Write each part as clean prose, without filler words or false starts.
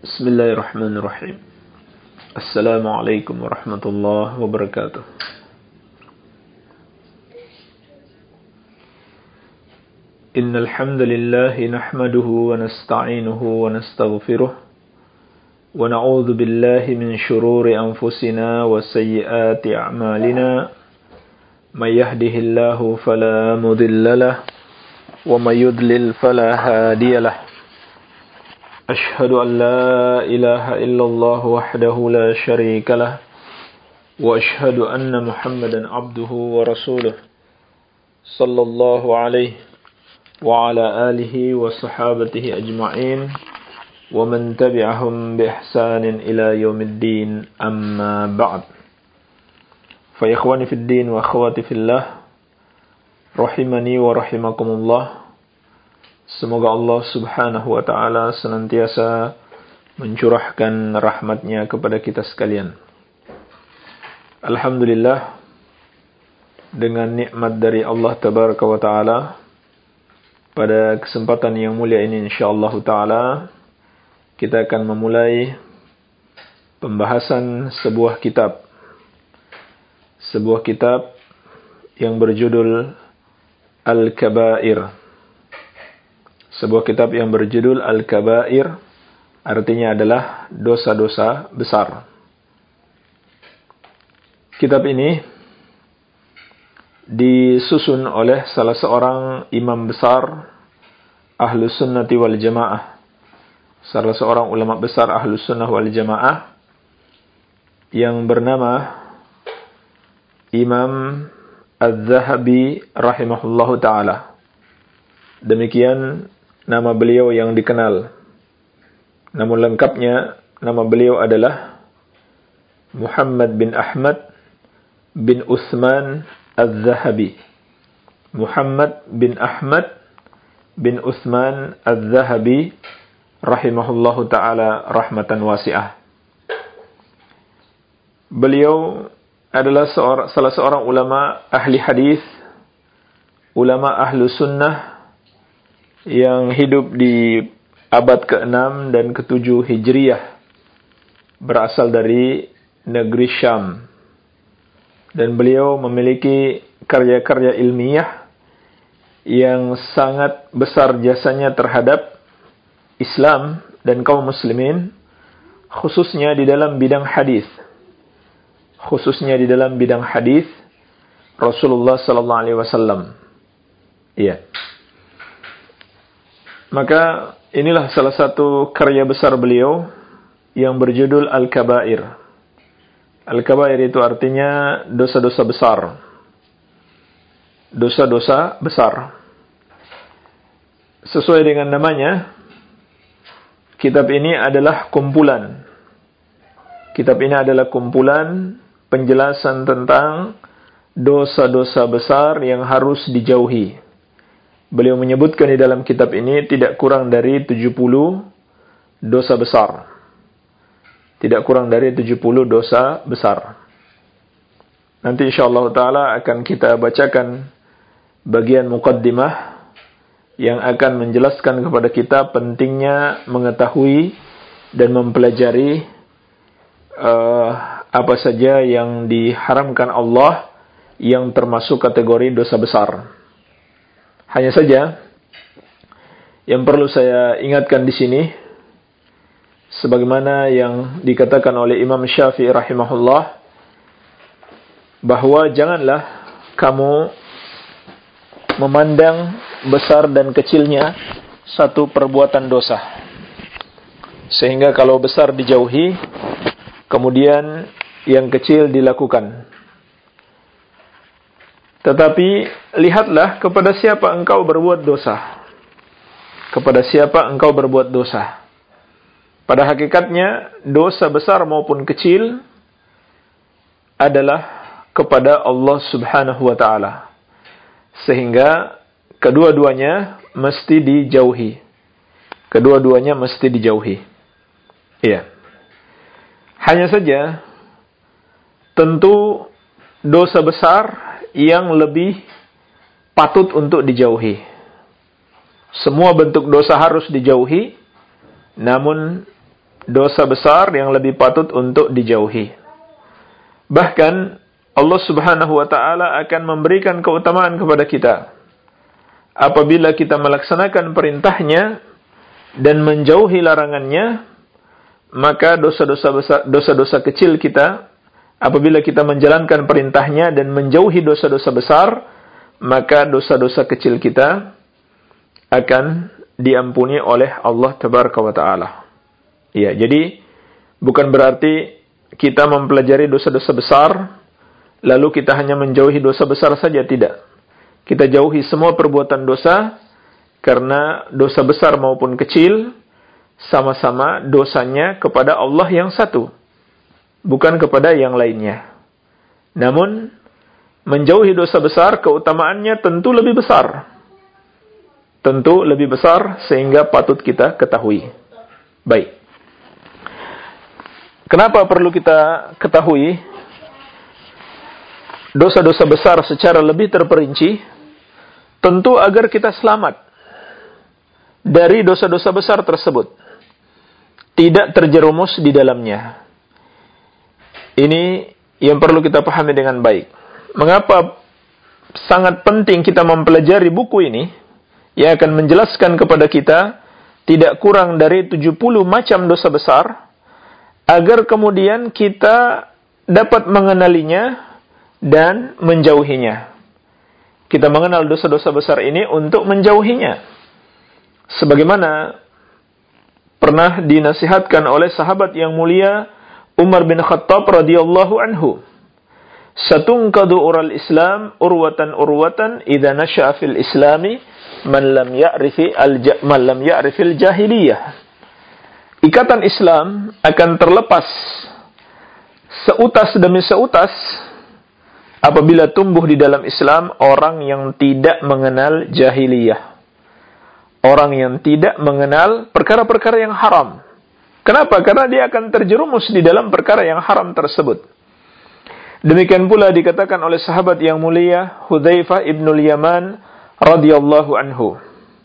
Bismillahirrahmanirrahim. Assalamualaikum warahmatullahi wabarakatuh. Innal hamdalillah nahmaduhu wa nasta'inuhu wa nastaghfiruh wa na'udzu billahi min shururi anfusina wa sayyiati a'malina. May yahdihillahu fala mudilla lahu wa may yudlil fala hadiya lahu. أشهد أن لا إله إلا الله وحده لا شريك له وأشهد أن محمدا عبده ورسوله صلى الله عليه وعلى آله وصحابته أجمعين ومن تبعهم بإحسان إلى يوم الدين أما بعد فإخواني في الدين وأخواتي في الله رحمني ورحمكم الله. Semoga Allah subhanahu wa ta'ala senantiasa mencurahkan rahmatnya kepada kita sekalian. Alhamdulillah, dengan nikmat dari Allah tabaraka wa ta'ala, pada kesempatan yang mulia ini insyaallah ta'ala, kita akan memulai pembahasan sebuah kitab. Sebuah kitab yang berjudul Al-Kabair. Sebuah kitab yang berjudul Al-Kabair, artinya adalah dosa-dosa besar. Kitab ini disusun oleh salah seorang imam besar Ahlus Sunnati wal Jamaah. Salah seorang ulama besar Ahlus Sunnah wal Jamaah yang bernama Imam Az-Zahabi rahimahullahu ta'ala. Demikian nama beliau yang dikenal. Namun lengkapnya, nama beliau adalah Muhammad bin Ahmad bin Utsman Az-Zahabi. Muhammad bin Ahmad bin Utsman Az-Zahabi rahimahullahu ta'ala rahmatan wasi'ah. Beliau adalah salah seorang ulama ahli hadis, ulama ahlu sunnah, yang hidup di abad ke-6 dan ke-7 Hijriyah, berasal dari negeri Syam. Dan beliau memiliki karya-karya ilmiah yang sangat besar jasanya terhadap Islam dan kaum muslimin, khususnya di dalam bidang hadis. Khususnya di dalam bidang hadis Rasulullah sallallahu alaihi wasallam. Iya. Maka inilah salah satu karya besar beliau yang berjudul Al-Kabair. Al-Kabair itu artinya dosa-dosa besar. Dosa-dosa besar. Sesuai dengan namanya, kitab ini adalah kumpulan. Kitab ini adalah kumpulan penjelasan tentang dosa-dosa besar yang harus dijauhi. Beliau menyebutkan di dalam kitab ini tidak kurang dari 70 dosa besar. Tidak kurang dari 70 dosa besar. Nanti insyaallah ta'ala akan kita bacakan bagian muqaddimah yang akan menjelaskan kepada kita pentingnya mengetahui dan mempelajari apa saja yang diharamkan Allah yang termasuk kategori dosa besar. Hanya saja yang perlu saya ingatkan di sini, sebagaimana yang dikatakan oleh Imam Syafi'i rahimahullah, bahwa janganlah kamu memandang besar dan kecilnya satu perbuatan dosa, sehingga kalau besar dijauhi, kemudian yang kecil dilakukan. Tetapi lihatlah kepada siapa engkau berbuat dosa. Kepada siapa engkau berbuat dosa. Pada hakikatnya, dosa besar maupun kecil adalah kepada Allah subhanahu wa ta'ala. Sehingga kedua-duanya mesti dijauhi. Kedua-duanya mesti dijauhi. Iya. Hanya saja, tentu dosa besar yang lebih patut untuk dijauhi. Semua bentuk dosa harus dijauhi, namun dosa besar yang lebih patut untuk dijauhi. Bahkan Allah Subhanahu wa taala akan memberikan keutamaan kepada kita apabila kita melaksanakan perintahnya dan menjauhi larangannya. Maka dosa-dosa kecil kita, apabila kita menjalankan perintahnya dan menjauhi dosa-dosa besar, maka dosa-dosa kecil kita akan diampuni oleh Allah Tabaraka wa Ta'ala. Ya, jadi bukan berarti kita mempelajari dosa-dosa besar, lalu kita hanya menjauhi dosa besar saja, tidak. Kita jauhi semua perbuatan dosa, karena dosa besar maupun kecil, sama-sama dosanya kepada Allah yang satu, bukan kepada yang lainnya. Namun, menjauhi dosa besar, keutamaannya tentu lebih besar. Tentu lebih besar, sehingga patut kita ketahui. Baik. Kenapa perlu kita ketahui dosa-dosa besar secara lebih terperinci? Tentu agar kita selamat dari dosa-dosa besar tersebut, tidak terjerumus di dalamnya. Ini yang perlu kita pahami dengan baik. Mengapa sangat penting kita mempelajari buku ini yang akan menjelaskan kepada kita tidak kurang dari 70 macam dosa besar, agar kemudian kita dapat mengenalinya dan menjauhinya. Kita mengenal dosa-dosa besar ini untuk menjauhinya. Sebagaimana pernah dinasihatkan oleh sahabat yang mulia Umar bin Khattab radhiyallahu anhu, "Satungkadu ural Islam urwatan idza nasha'a fil Islami man lam ya'rifil jahiliyah." Ikatan Islam akan terlepas seutas demi seutas apabila tumbuh di dalam Islam orang yang tidak mengenal jahiliyah. Orang yang tidak mengenal perkara-perkara yang haram. Kenapa? Karena dia akan terjerumus di dalam perkara yang haram tersebut. Demikian pula dikatakan oleh sahabat yang mulia Hudzaifah ibnul Yaman radhiyallahu anhu.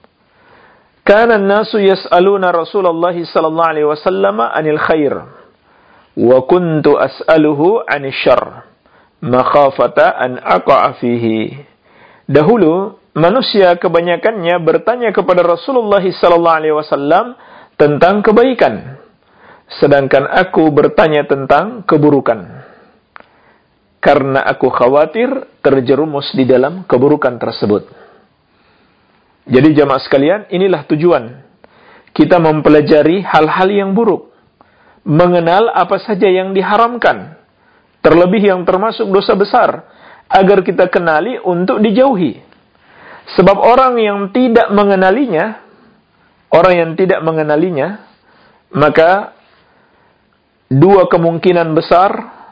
Kana an-nasu yas'aluna Rasulullah sallallahu alaihi wasallam 'anil khair wa kuntu as'aluhu 'anil syarr makhafata an aqa'a fihi. Dahulu manusia kebanyakannya bertanya kepada Rasulullah sallallahu alaihi wasallam tentang kebaikan, sedangkan aku bertanya tentang keburukan, karena aku khawatir terjerumus di dalam keburukan tersebut. Jadi jamaah sekalian, inilah tujuan kita mempelajari hal-hal yang buruk, mengenal apa saja yang diharamkan, terlebih yang termasuk dosa besar, agar kita kenali untuk dijauhi. Sebab orang yang tidak mengenalinya, maka dua kemungkinan besar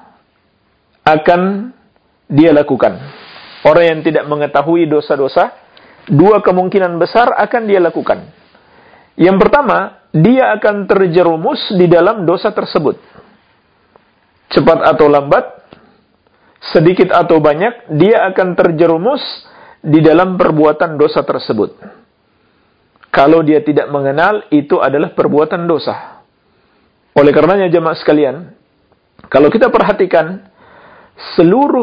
akan dia lakukan. Orang yang tidak mengetahui dosa-dosa, dua kemungkinan besar akan dia lakukan. Yang pertama, dia akan terjerumus di dalam dosa tersebut. Cepat atau lambat, sedikit atau banyak, dia akan terjerumus di dalam perbuatan dosa tersebut. Kalau dia tidak mengenal, itu adalah perbuatan dosa. Oleh karenanya jemaah sekalian, kalau kita perhatikan seluruh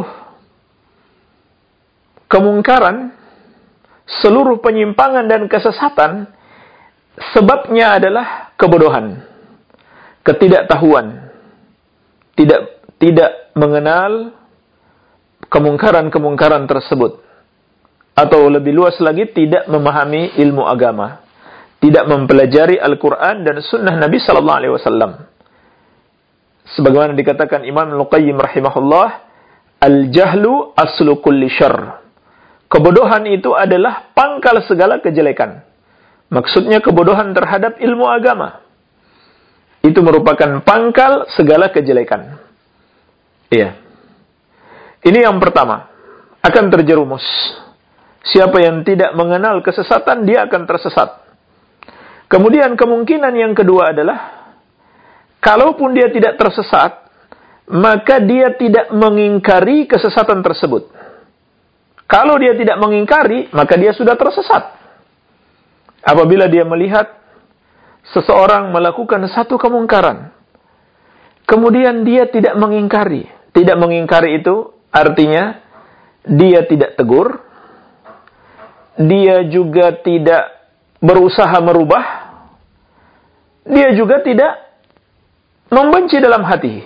kemungkaran, seluruh penyimpangan dan kesesatan, sebabnya adalah kebodohan, ketidaktahuan, tidak mengenal kemungkaran-kemungkaran tersebut. Atau lebih luas lagi, tidak memahami ilmu agama, tidak mempelajari Al-Quran dan Sunnah Nabi Sallallahu Alaihi Wasallam. Sebagaimana dikatakan Imam Al-Qayyim rahimahullah, al-jahlu aslu kulli syarr. Kebodohan itu adalah pangkal segala kejelekan. Maksudnya kebodohan terhadap ilmu agama. Itu merupakan pangkal segala kejelekan. Iya. Ini yang pertama, akan terjerumus. Siapa yang tidak mengenal kesesatan, dia akan tersesat. Kemudian kemungkinan yang kedua adalah, kalaupun dia tidak tersesat, maka dia tidak mengingkari kesesatan tersebut. Kalau dia tidak mengingkari, maka dia sudah tersesat. Apabila dia melihat seseorang melakukan satu kemungkaran, kemudian dia tidak mengingkari. Tidak mengingkari itu artinya dia tidak tegur, dia juga tidak berusaha merubah, dia juga tidak membenci dalam hati.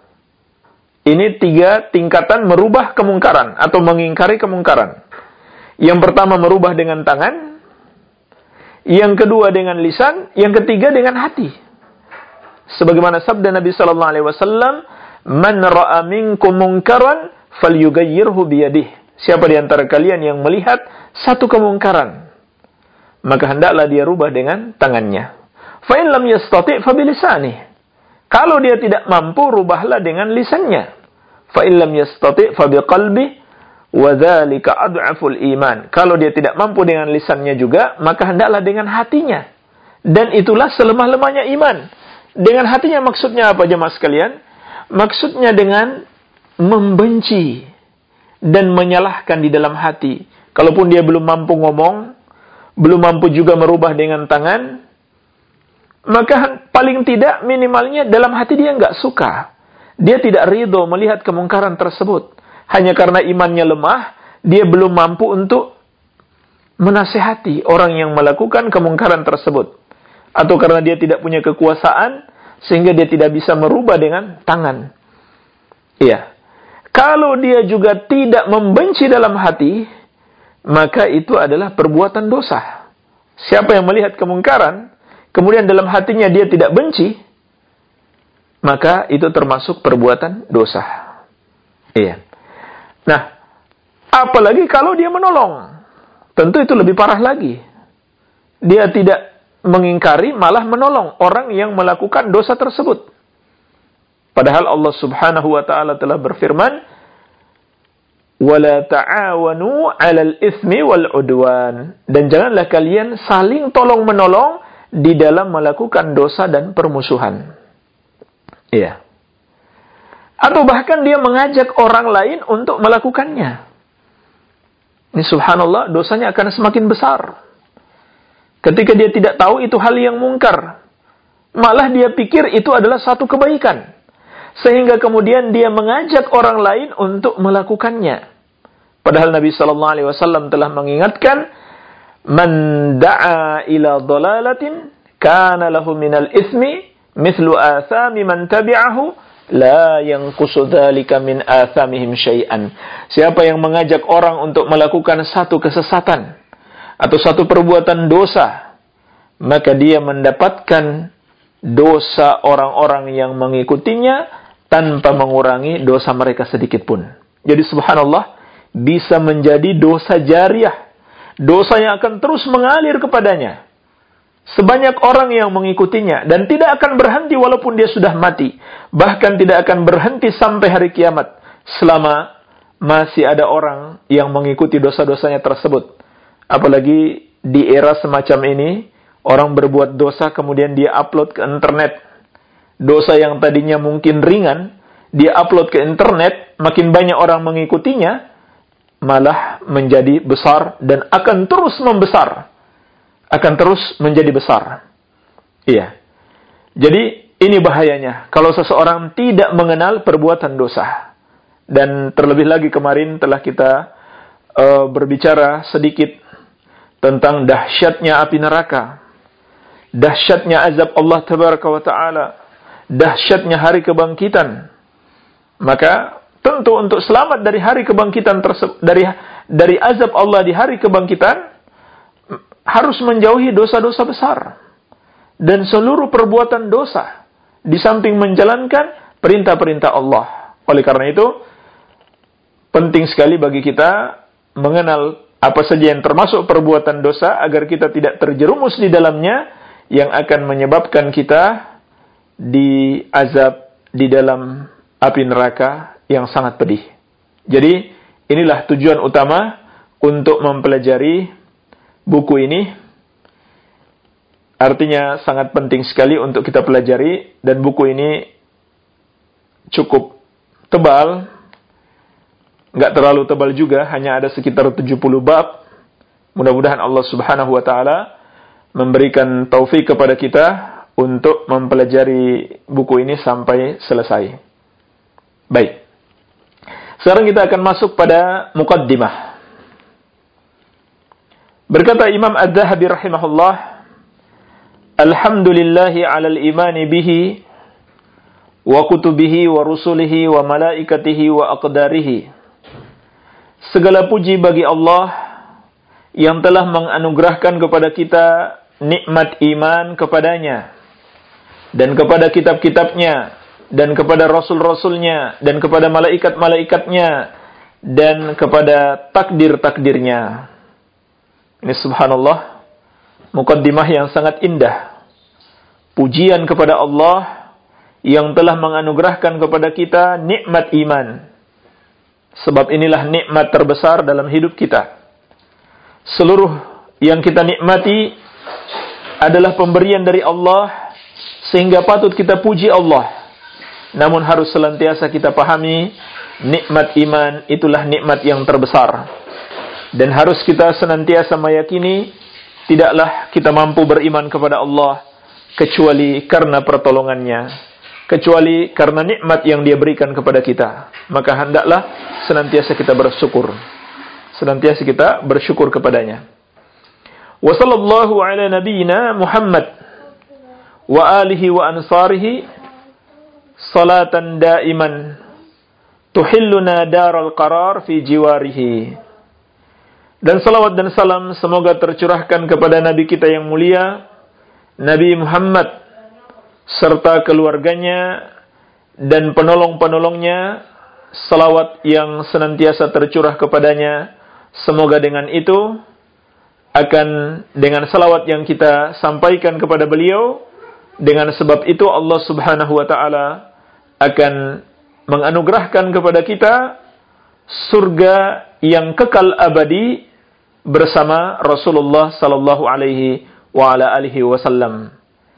Ini 3 tingkatan merubah kemungkaran atau mengingkari kemungkaran. Yang pertama merubah dengan tangan, yang kedua dengan lisan, yang ketiga dengan hati. Sebagaimana sabda Nabi sallallahu alaihi wasallam, "Man ra'a minkum munkaran falyughayyirhu biyadihi." Siapa di antara kalian yang melihat satu kemungkaran, maka hendaklah dia rubah dengan tangannya. Fa in lam yastati' fa bilisanihi. Kalau dia tidak mampu, rubahlah dengan lisannya. Fa in lam yastati' fa biqalbihi wa dzalika ad'aful iman. Kalau dia tidak mampu dengan lisannya juga, maka hendaklah dengan hatinya. Dan itulah selemah-lemahnya iman. Dengan hatinya maksudnya apa jemaah sekalian? Maksudnya dengan membenci dan menyalahkan di dalam hati. Kalaupun dia belum mampu ngomong, belum mampu juga merubah dengan tangan, maka paling tidak minimalnya dalam hati dia enggak suka. Dia tidak ridho melihat kemungkaran tersebut. Hanya karena imannya lemah, dia belum mampu untuk menasihati orang yang melakukan kemungkaran tersebut. Atau karena dia tidak punya kekuasaan, sehingga dia tidak bisa merubah dengan tangan. Iya. Kalau dia juga tidak membenci dalam hati, maka itu adalah perbuatan dosa. Siapa yang melihat kemungkaran, kemudian dalam hatinya dia tidak benci, maka itu termasuk perbuatan dosa. Iya. Nah, apalagi kalau dia menolong, tentu itu lebih parah lagi. Dia tidak mengingkari, malah menolong orang yang melakukan dosa tersebut. Padahal Allah Subhanahu wa taala telah berfirman, "Wala ta'awanu 'alal itsmi wal 'udwan." Dan janganlah kalian saling tolong-menolong di dalam melakukan dosa dan permusuhan. Iya. Atau bahkan dia mengajak orang lain untuk melakukannya. Ini subhanallah, dosanya akan semakin besar. Ketika dia tidak tahu itu hal yang mungkar, malah dia pikir itu adalah satu kebaikan. Sehingga kemudian dia mengajak orang lain untuk melakukannya. Padahal Nabi sallallahu alaihi wasallam telah mengingatkan, "Man da'a ila dhalalatin kana lahu minal itsmi mithlu athami man tabi'ahu la yanqusu dzalika min athamihim syai'an." Siapa yang mengajak orang untuk melakukan satu kesesatan atau satu perbuatan dosa, maka dia mendapatkan dosa orang-orang yang mengikutinya tanpa mengurangi dosa mereka sedikit pun. Jadi subhanallah, bisa menjadi dosa jariah. Dosa yang akan terus mengalir kepadanya. Sebanyak orang yang mengikutinya. Dan tidak akan berhenti walaupun dia sudah mati. Bahkan tidak akan berhenti sampai hari kiamat. Selama masih ada orang yang mengikuti dosa-dosanya tersebut. Apalagi di era semacam ini, orang berbuat dosa kemudian dia upload ke internet. Dosa yang tadinya mungkin ringan, dia upload ke internet, makin banyak orang mengikutinya, malah menjadi besar dan akan terus membesar. Akan terus menjadi besar. Iya. Jadi ini bahayanya kalau seseorang tidak mengenal perbuatan dosa. Dan terlebih lagi kemarin telah kita berbicara sedikit tentang dahsyatnya api neraka. Dahsyatnya azab Allah Tabaraka wa Ta'ala. Dahsyatnya hari kebangkitan. Maka tentu untuk selamat dari hari kebangkitan dari azab Allah di hari kebangkitan, harus menjauhi dosa-dosa besar dan seluruh perbuatan dosa di samping menjalankan perintah-perintah Allah. Oleh karena itu penting sekali bagi kita mengenal apa saja yang termasuk perbuatan dosa agar kita tidak terjerumus di dalamnya yang akan menyebabkan kita diazab di dalam api neraka yang sangat pedih. Jadi inilah tujuan utama untuk mempelajari buku ini. Artinya sangat penting sekali untuk kita pelajari, dan buku ini cukup tebal, nggak terlalu tebal juga, hanya ada sekitar 70 bab. Mudah-mudahan Allah Subhanahu wa Ta'ala memberikan taufik kepada kita untuk mempelajari buku ini sampai selesai. Baik. Sekarang kita akan masuk pada muqaddimah. Berkata Imam Az-Zahabi rahimahullah, Alhamdulillahi 'alal imani bihi wa kutubihi wa rusulihi wa malaikatihi wa aqdarihi. Segala puji bagi Allah yang telah menganugerahkan kepada kita nikmat iman kepadanya dan kepada kitab-kitabnya dan kepada rasul-rasulnya dan kepada malaikat-malaikatnya dan kepada takdir-takdirnya. Ini subhanallah, muqaddimah yang sangat indah. Pujian kepada Allah yang telah menganugerahkan kepada kita nikmat iman. Sebab inilah nikmat terbesar dalam hidup kita. Seluruh yang kita nikmati adalah pemberian dari Allah, sehingga patut kita puji Allah. Namun harus senantiasa kita pahami, nikmat iman itulah nikmat yang terbesar. Dan harus kita senantiasa meyakini, tidaklah kita mampu beriman kepada Allah kecuali karena pertolongannya, kecuali karena nikmat yang Dia berikan kepada kita. Maka hendaklah senantiasa kita bersyukur. Senantiasa kita bersyukur kepadanya. Wa sallallahu ala nabiyyina Muhammad wa alihi wa ansarihi salatan daiman tuhilluna daral qarar fi jiwarihi. Dan salawat dan salam semoga tercurahkan kepada Nabi kita yang mulia, Nabi Muhammad, serta keluarganya dan penolong-penolongnya. Salawat yang senantiasa tercurah kepadanya. Semoga dengan itu, dengan salawat yang kita sampaikan kepada beliau, dengan sebab itu Allah subhanahu wa ta'ala akan menganugerahkan kepada kita surga yang kekal abadi bersama Rasulullah sallallahu alaihi wa ala alihi wasallam.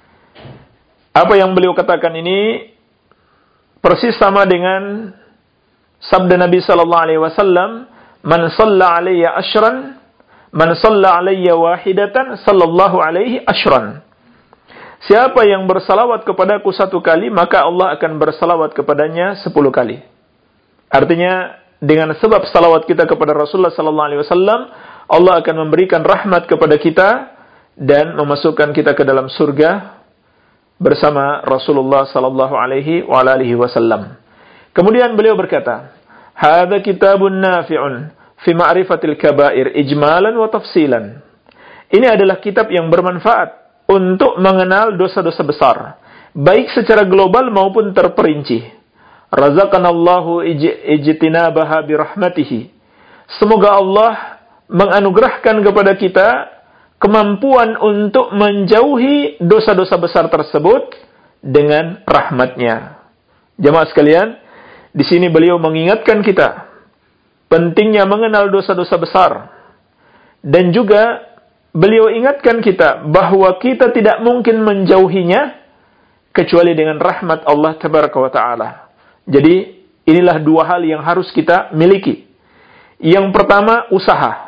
Apa yang beliau katakan ini persis sama dengan sabda Nabi sallallahu alaihi wasallam, "Man shalla alayya ashran, man shalla alayya wahidatan, sallallahu alaihi ashran." Siapa yang bersalawat kepadaku 1 kali, maka Allah akan bersalawat kepadanya 10 kali. Artinya, dengan sebab salawat kita kepada Rasulullah sallallahu alaihi wasallam, Allah akan memberikan rahmat kepada kita dan memasukkan kita ke dalam surga bersama Rasulullah sallallahu alaihi wa alihi wasallam. Kemudian beliau berkata, "Hadza kitabun nafi'un fi ma'rifatil kaba'ir ijmalan wa tafsilan." Ini adalah kitab yang bermanfaat untuk mengenal dosa-dosa besar, baik secara global maupun terperinci. Razaqanallahu ijtinabaha birahmatihi. Semoga Allah menganugerahkan kepada kita kemampuan untuk menjauhi dosa-dosa besar tersebut dengan rahmatnya. Jemaah sekalian, di sini beliau mengingatkan kita pentingnya mengenal dosa-dosa besar. Dan juga beliau ingatkan kita bahwa kita tidak mungkin menjauhinya kecuali dengan rahmat Allah tabaraka wa ta'ala. Jadi inilah 2 hal yang harus kita miliki. Yang pertama, usaha.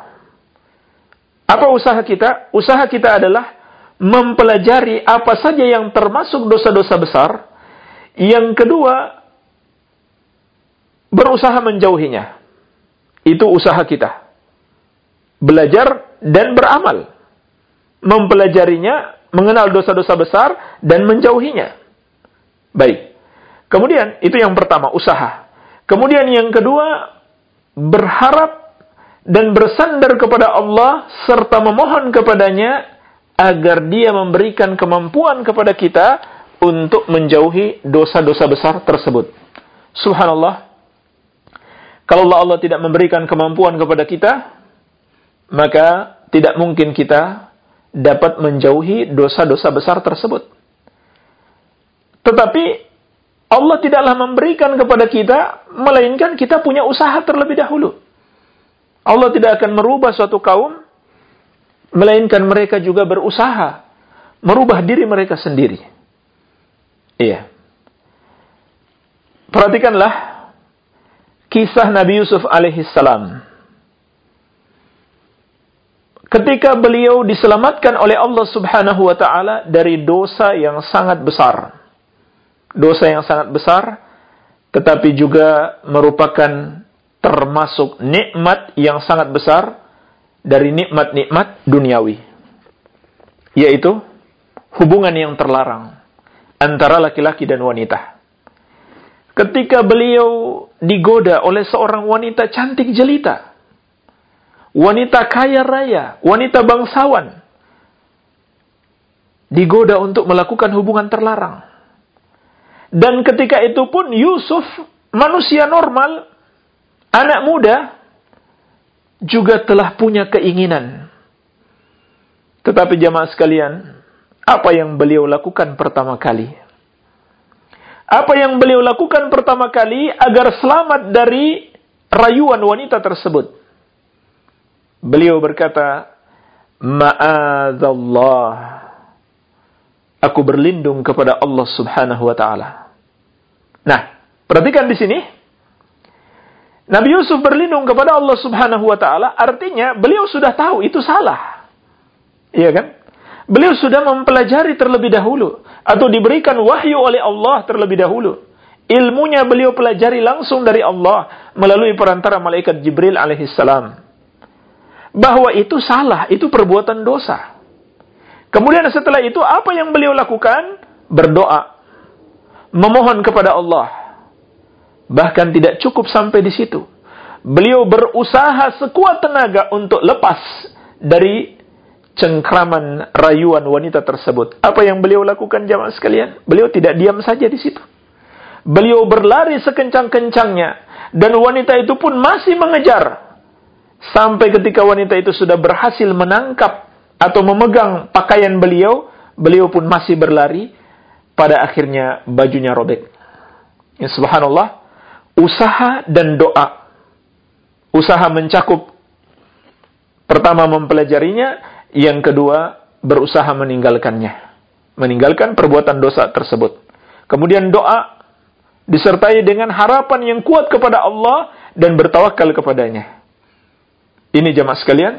Apa usaha kita? Usaha kita adalah mempelajari apa saja yang termasuk dosa-dosa besar. Yang kedua, berusaha menjauhinya. Itu usaha kita. Belajar dan beramal. Mempelajarinya, mengenal dosa-dosa besar, dan menjauhinya. Baik. Kemudian, itu yang pertama, usaha. Kemudian yang kedua, berharap dan bersandar kepada Allah, serta memohon kepadanya, agar Dia memberikan kemampuan kepada kita untuk menjauhi dosa-dosa besar tersebut. Subhanallah. Kalau Allah tidak memberikan kemampuan kepada kita, maka tidak mungkin kita dapat menjauhi dosa-dosa besar tersebut. Tetapi Allah tidaklah memberikan kepada kita, melainkan kita punya usaha terlebih dahulu. Allah tidak akan merubah suatu kaum, melainkan mereka juga berusaha merubah diri mereka sendiri. Iya. Perhatikanlah kisah Nabi Yusuf alaihissalam. ketika beliau diselamatkan oleh Allah Subhanahu wa taala dari dosa yang sangat besar. Dosa yang sangat besar, tetapi juga merupakan termasuk nikmat yang sangat besar dari nikmat-nikmat duniawi, yaitu hubungan yang terlarang antara laki-laki dan wanita. Ketika beliau digoda oleh seorang wanita cantik jelita, wanita kaya raya, wanita bangsawan, digoda untuk melakukan hubungan terlarang. Dan ketika itu pun Yusuf, manusia normal, anak muda, juga telah punya keinginan. Tetapi jamaah sekalian, apa yang beliau lakukan pertama kali? Apa yang beliau lakukan pertama kali agar selamat dari rayuan wanita tersebut? Beliau berkata, Ma'adzallah. Aku berlindung kepada Allah Subhanahu wa taala. Nah, perhatikan di sini. Nabi Yusuf berlindung kepada Allah Subhanahu wa taala, artinya beliau sudah tahu itu salah. Iya kan? Beliau sudah mempelajari terlebih dahulu atau diberikan wahyu oleh Allah terlebih dahulu. Ilmunya beliau pelajari langsung dari Allah melalui perantara malaikat Jibril alaihissalam. Bahwa itu salah, itu perbuatan dosa. Kemudian setelah itu apa yang beliau lakukan? Berdoa. Memohon kepada Allah. Bahkan tidak cukup sampai di situ. Beliau berusaha sekuat tenaga untuk lepas dari cengkraman rayuan wanita tersebut. Apa yang beliau lakukan jamaah sekalian? Beliau tidak diam saja di situ. Beliau berlari sekencang-kencangnya. Dan wanita itu pun masih mengejar. Sampai ketika wanita itu sudah berhasil menangkap atau memegang pakaian beliau, beliau pun masih berlari. Pada akhirnya bajunya robek. Ya subhanallah, usaha dan doa. Usaha mencakup, pertama mempelajarinya, yang kedua berusaha meninggalkannya. Meninggalkan perbuatan dosa tersebut. Kemudian doa disertai dengan harapan yang kuat kepada Allah dan bertawakal kepadanya. Ini jamaah sekalian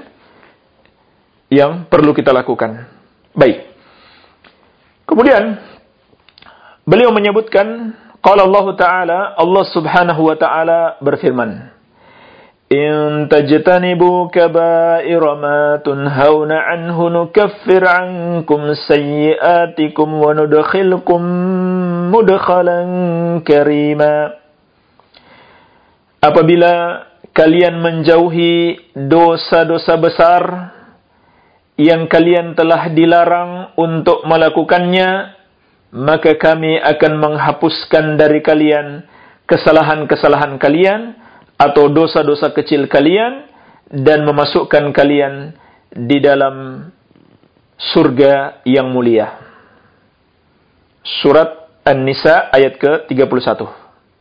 yang perlu kita lakukan. Baik. Kemudian beliau menyebutkan, qala Allah Ta'ala, Allah Subhanahu wa taala berfirman, "In tajtanibu kaba'ira ma tunhauna 'anhu nukaffir 'ankum sayyi'atikum wa nudkhilkum mudkhalan karima." Apabila kalian menjauhi dosa-dosa besar yang kalian telah dilarang untuk melakukannya, maka kami akan menghapuskan dari kalian kesalahan-kesalahan kalian atau dosa-dosa kecil kalian dan memasukkan kalian di dalam surga yang mulia. Surat An-Nisa ayat ke-31.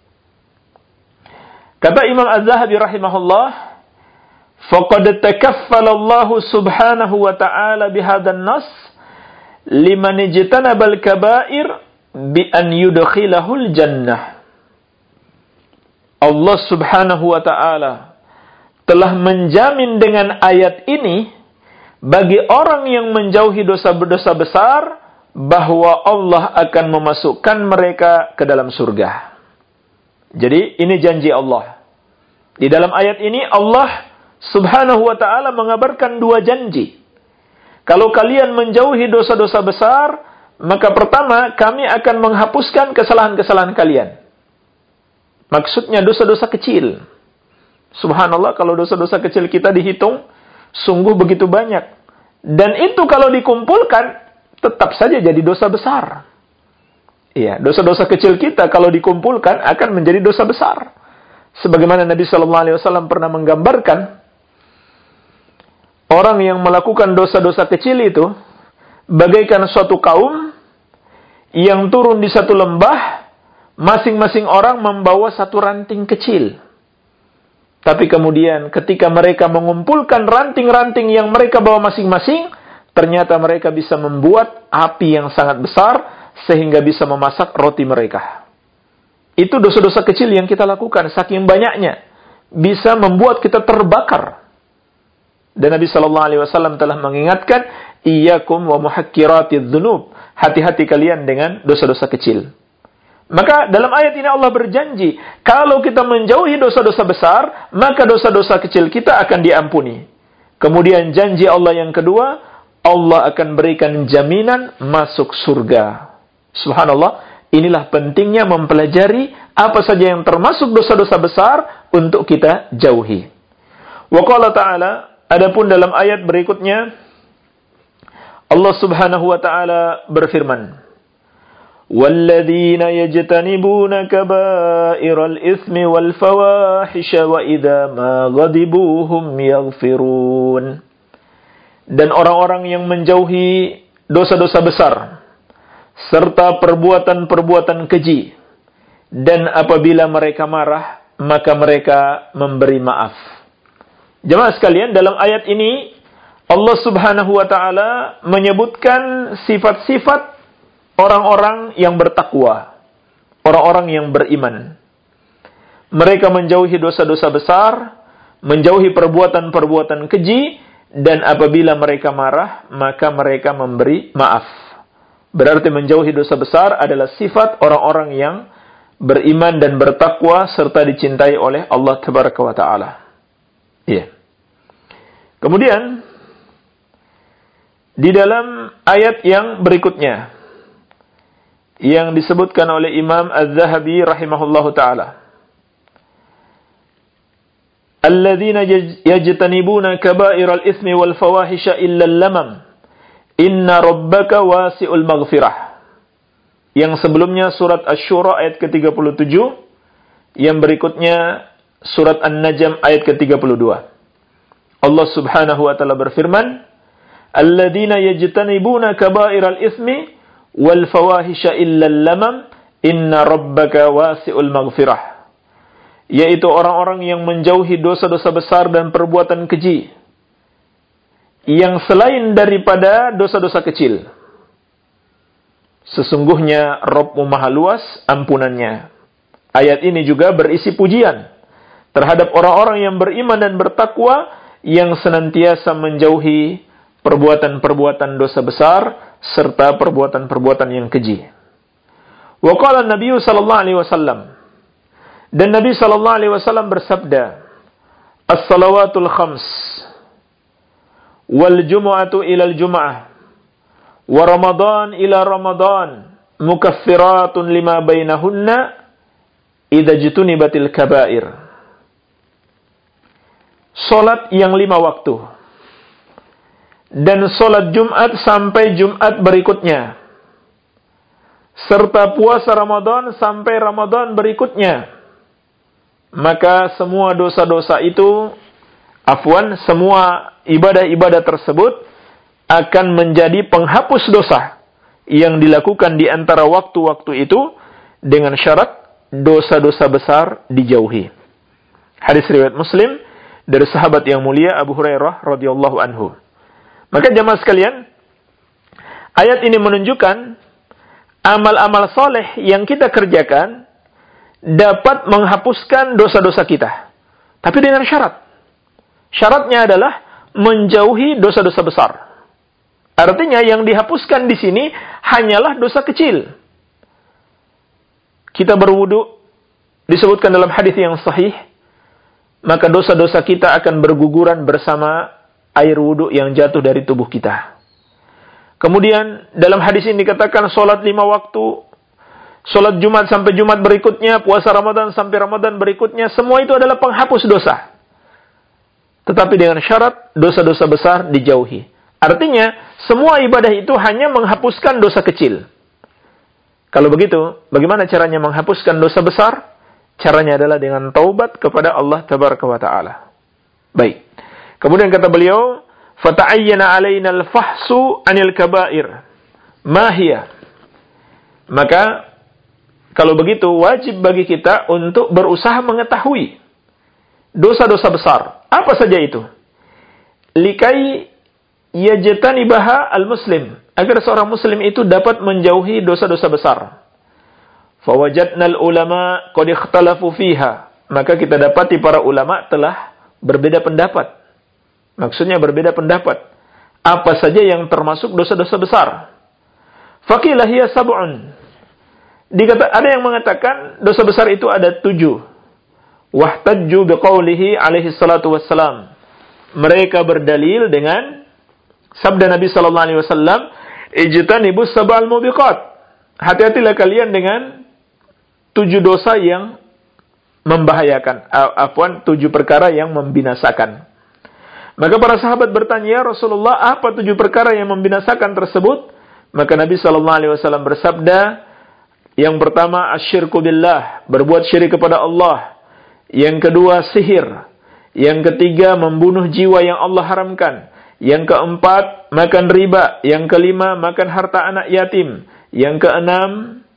Kata Imam Az-Zahabi rahimahullah, faqad takaffala Allah subhanahu wa ta'ala bihadan nas liman ijtanabal kaba'ir bi an yudkhilahul jannah. Allah Subhanahu wa taala telah menjamin dengan ayat ini bagi orang yang menjauhi dosa-dosa besar bahwa Allah akan memasukkan mereka ke dalam surga. Jadi ini janji Allah. Di dalam ayat ini Allah Subhanahu wa taala mengabarkan dua janji. Kalau kalian menjauhi dosa-dosa besar, maka pertama kami akan menghapuskan kesalahan-kesalahan kalian. Maksudnya dosa-dosa kecil. Subhanallah, kalau dosa-dosa kecil kita dihitung, sungguh begitu banyak. Dan itu kalau dikumpulkan, tetap saja jadi dosa besar. Iya, dosa-dosa kecil kita kalau dikumpulkan akan menjadi dosa besar. Sebagaimana Nabi SAW pernah menggambarkan, orang yang melakukan dosa-dosa kecil itu bagaikan suatu kaum yang turun di satu lembah, masing-masing orang membawa satu ranting kecil. Tapi kemudian ketika mereka mengumpulkan ranting-ranting yang mereka bawa masing-masing, ternyata mereka bisa membuat api yang sangat besar sehingga bisa memasak roti mereka. Itu dosa-dosa kecil yang kita lakukan, saking banyaknya bisa membuat kita terbakar Dan Nabi sallallahu alaihi wasallam telah mengingatkan, iyyakum wa muhaqqiratidz dzunub. Hati-hati kalian dengan dosa-dosa kecil. Maka dalam ayat ini Allah berjanji, kalau kita menjauhi dosa-dosa besar, maka dosa-dosa kecil kita akan diampuni. Kemudian janji Allah yang kedua, Allah akan berikan jaminan masuk surga. Subhanallah, inilah pentingnya mempelajari apa saja yang termasuk dosa-dosa besar untuk kita jauhi. Wa qala ta'ala, adapun dalam ayat berikutnya, Allah Subhanahu wa ta'ala berfirman, وَالَّذِينَ يَجْتَنِبُونَ كَبَائِرَ الْإِثْمِ وَالْفَوَاحِشَ وَإِذَا مَا غَضِبُوا هُمْ يَغْفِرُونَ. Dan orang-orang yang menjauhi dosa-dosa besar serta perbuatan-perbuatan keji, dan apabila mereka marah, maka mereka memberi maaf. Jemaah sekalian, dalam ayat ini Allah Subhanahu wa ta'ala menyebutkan sifat-sifat orang-orang yang bertakwa, orang-orang yang beriman. Mereka menjauhi dosa-dosa besar, menjauhi perbuatan-perbuatan keji, dan apabila mereka marah, maka mereka memberi maaf. Berarti menjauhi dosa besar adalah sifat orang-orang yang beriman dan bertakwa serta dicintai oleh Allah Tabaraka wa Ta'ala. Iya. Kemudian di dalam ayat yang berikutnya yang disebutkan oleh Imam Az-Zahabi rahimahullahu ta'ala, alladzina yajtanibuna kabairal ismi wal fawahisha illa al-lamam inna rabbaka wasi'ul maghfirah. Yang sebelumnya surat Asy-Syura ayat ke-37, yang berikutnya surat An-Najm ayat ke-32. Allah Subhanahu wa ta'ala berfirman, alladzina yajtanibuna kabairal ismi wal fawahisha illal lamam inna rabbaka wasi'ul maghfirah. Yaitu orang-orang yang menjauhi dosa-dosa besar dan perbuatan keji, yang selain daripada dosa-dosa kecil. Sesungguhnya Rabbmu maha luas ampunannya. Ayat ini juga berisi pujian terhadap orang-orang yang beriman dan bertakwa, yang senantiasa menjauhi perbuatan-perbuatan dosa besar serta perbuatan-perbuatan yang keji. Wa qala Nabi sallallahu alaihi wasallam, dan Nabi sallallahu alaihi wasallam bersabda, as-salawatul khams wal jumu'atu ila al-jumu'ah wa ramadan ila ramadan mukaffiratun lima bainahunna idza jutunibatil kabair. Salat yang 5 waktu dan salat Jumat sampai Jumat berikutnya, serta puasa Ramadan sampai Ramadan berikutnya, maka semua dosa-dosa itu, semua ibadah-ibadah tersebut akan menjadi penghapus dosa yang dilakukan di antara waktu-waktu itu, dengan syarat dosa-dosa besar dijauhi. Hadis riwayat Muslim dari sahabat yang mulia Abu Hurairah radhiyallahu anhu. Maka jemaah sekalian, ayat ini menunjukkan amal-amal soleh yang kita kerjakan dapat menghapuskan dosa-dosa kita. Tapi dengan syarat. Syaratnya adalah menjauhi dosa-dosa besar. Artinya yang dihapuskan di sini hanyalah dosa kecil. Kita berwudu, disebutkan dalam hadis yang sahih, maka dosa-dosa kita akan berguguran bersama air wudu yang jatuh dari tubuh kita. Kemudian dalam hadis ini dikatakan solat 5 waktu, solat Jumat sampai Jumat berikutnya, puasa Ramadan sampai Ramadan berikutnya, semua itu adalah penghapus dosa. Tetapi dengan syarat dosa-dosa besar dijauhi. Artinya semua ibadah itu hanya menghapuskan dosa kecil. Kalau begitu, bagaimana caranya menghapuskan dosa besar? Caranya adalah dengan taubat kepada Allah Tabaraka wa Ta'ala. Baik. Kemudian kata beliau, fata'ayyana 'alaina al-fahsu 'anil kaba'ir. Ma hiya? Maka kalau begitu wajib bagi kita untuk berusaha mengetahui dosa-dosa besar. Apa saja itu? Likai yajtanibaha al-muslim, agar seorang muslim itu dapat menjauhi dosa-dosa besar. Fawajadnal ulama qad ikhtalafu fiha. Maka kita dapati para ulama telah berbeda pendapat Maksudnya berbeda pendapat. Apa saja yang termasuk dosa-dosa besar? Faqilah hiya sab'un. Ada yang mengatakan dosa besar itu ada 7. Wahtajju biqaulihi alaihi salatu wassalam. Mereka berdalil dengan sabda Nabi sallallahu alaihi wasallam, ijtanibus sab'al mubiqat. Hati-hatilah kalian dengan 7 dosa yang membahayakan, 7 perkara yang membinasakan. Maka para sahabat bertanya, "Ya Rasulullah, apa 7 perkara yang membinasakan tersebut?" Maka Nabi sallallahu alaihi wasallam bersabda, yang pertama asyirku billah, berbuat syirik kepada Allah. Yang kedua sihir. Yang ketiga membunuh jiwa yang Allah haramkan. Yang keempat makan riba. Yang kelima makan harta anak yatim. Yang keenam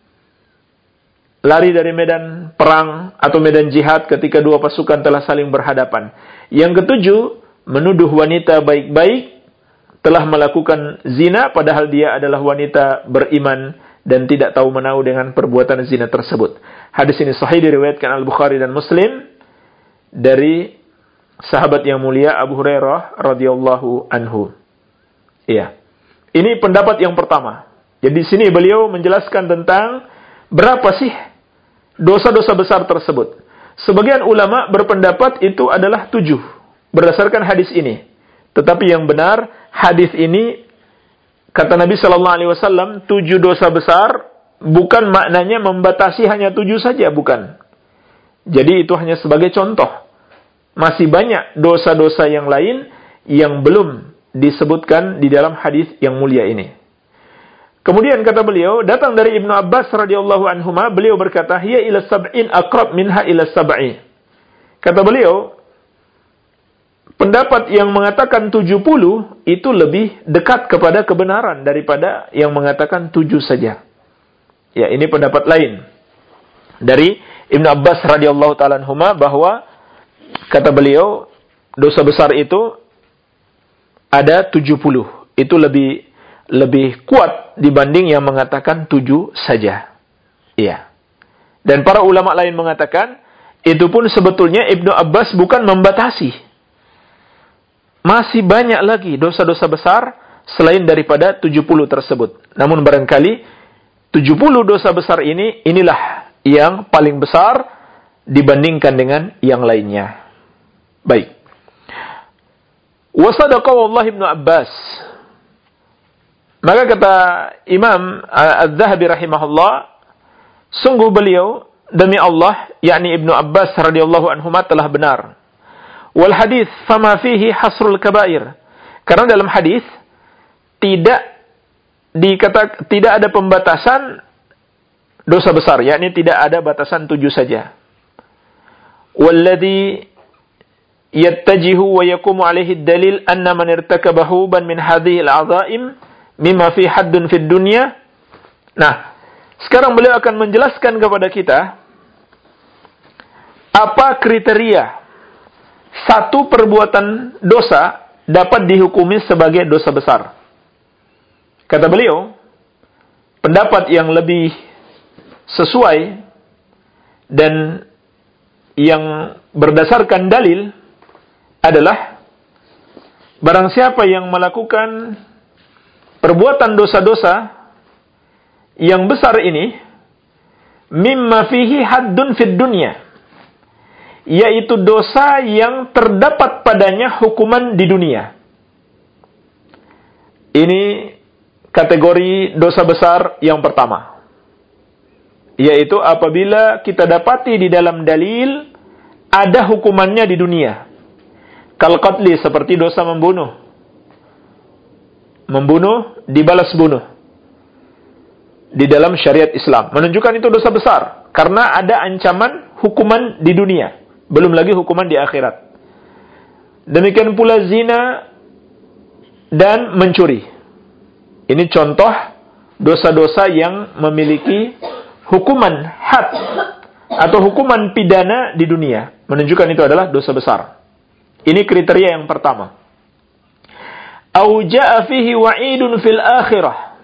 lari dari medan perang atau medan jihad ketika dua pasukan telah saling berhadapan. Yang ketujuh menuduh wanita baik-baik telah melakukan zina padahal dia adalah wanita beriman dan tidak tahu menahu dengan perbuatan zina tersebut. Hadis ini sahih diriwayatkan Al-Bukhari dan Muslim dari sahabat yang mulia Abu Hurairah radhiyallahu anhu. Iya. Ini pendapat yang pertama. Jadi di sini beliau menjelaskan tentang berapa sih dosa-dosa besar tersebut. Sebagian ulama berpendapat itu adalah 7 berdasarkan hadis ini. Tetapi yang benar hadis ini kata Nabi sallallahu alaihi wasallam 7 dosa besar bukan maknanya membatasi hanya 7 saja, bukan. Jadi itu hanya sebagai contoh. Masih banyak dosa-dosa yang lain yang belum disebutkan di dalam hadis yang mulia ini. Kemudian kata beliau, datang dari Ibnu Abbas radhiyallahu anhuma, beliau berkata, "Hiya ila sab'in aqrab minha ila sab'i." Kata beliau, pendapat yang mengatakan 70 itu lebih dekat kepada kebenaran daripada yang mengatakan 7 saja. Ya, ini pendapat lain dari Ibnu Abbas radhiyallahu taala anhuma bahwa kata beliau dosa besar itu ada 70. Itu lebih kuat dibanding yang mengatakan 7 saja. Iya. Dan para ulama lain mengatakan itu pun sebetulnya Ibnu Abbas bukan membatasi. Masih banyak lagi dosa-dosa besar selain daripada 70 tersebut. Namun barangkali 70 dosa besar inilah yang paling besar dibandingkan dengan yang lainnya. Baik. Wa sadaqa wallahi Ibnu Abbas. Maka kata Imam Az-Zahabi rahimahullah, sungguh beliau demi Allah, yakni Ibnu Abbas radhiyallahu anhuma telah benar. Wal hadis fama fihi hasrul kabair. Karena dalam hadis tidak ada pembatasan dosa besar, yakni tidak ada batasan 7 saja. Walladhi yattajihu wa yaqumu alaihi ad-dalil anna man irtakaba huban min hadhihi al-'azaim mimma fi haddun fid dunya. Nah, sekarang beliau akan menjelaskan kepada kita apa kriteria satu perbuatan dosa dapat dihukumi sebagai dosa besar. Kata beliau, pendapat yang lebih sesuai dan yang berdasarkan dalil adalah barang siapa yang melakukan perbuatan dosa-dosa yang besar ini mimma fihi haddun fid dunya, yaitu dosa yang terdapat padanya hukuman di dunia. Ini kategori dosa besar yang pertama, yaitu apabila kita dapati di dalam dalil ada hukumannya di dunia. Kal qatli, seperti dosa membunuh. Membunuh dibalas bunuh di dalam syariat Islam. Menunjukkan itu dosa besar karena ada ancaman hukuman di dunia, belum lagi hukuman di akhirat. Demikian pula zina dan mencuri. Ini contoh dosa-dosa yang memiliki hukuman had atau hukuman pidana di dunia. Menunjukkan itu adalah dosa besar. Ini kriteria yang pertama. Au ja'a fihi wa'idun fil akhirah.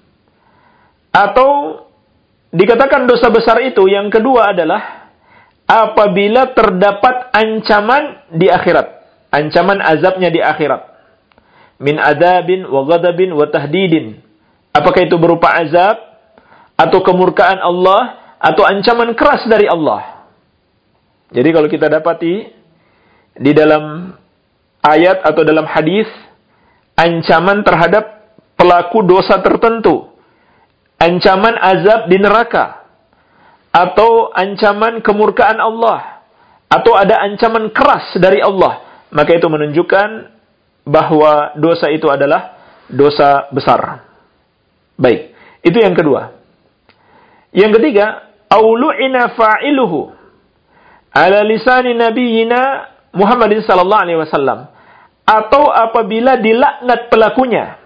Atau dikatakan dosa besar itu yang kedua adalah apabila terdapat ancaman di akhirat. ancaman azabnya di akhirat. Min adzabin wa ghadabin wa tahdidin. Apakah itu berupa azab atau kemurkaan Allah atau ancaman keras dari Allah. Jadi kalau kita dapati di dalam ayat atau dalam hadis ancaman terhadap pelaku dosa tertentu, ancaman azab di neraka, atau ancaman kemurkaan Allah, atau ada ancaman keras dari Allah, maka itu menunjukkan bahwa dosa itu adalah dosa besar. Baik, itu yang kedua. Yang ketiga, aulu'ina fa'iluhu ala lisani nabiyina Muhammadin sallallahu alaihi wasallam, atau apabila dilaknat pelakunya.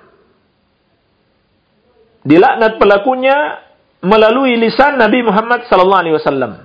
Dilaknat pelakunya melalui lisan Nabi Muhammad sallallahu alaihi wasallam.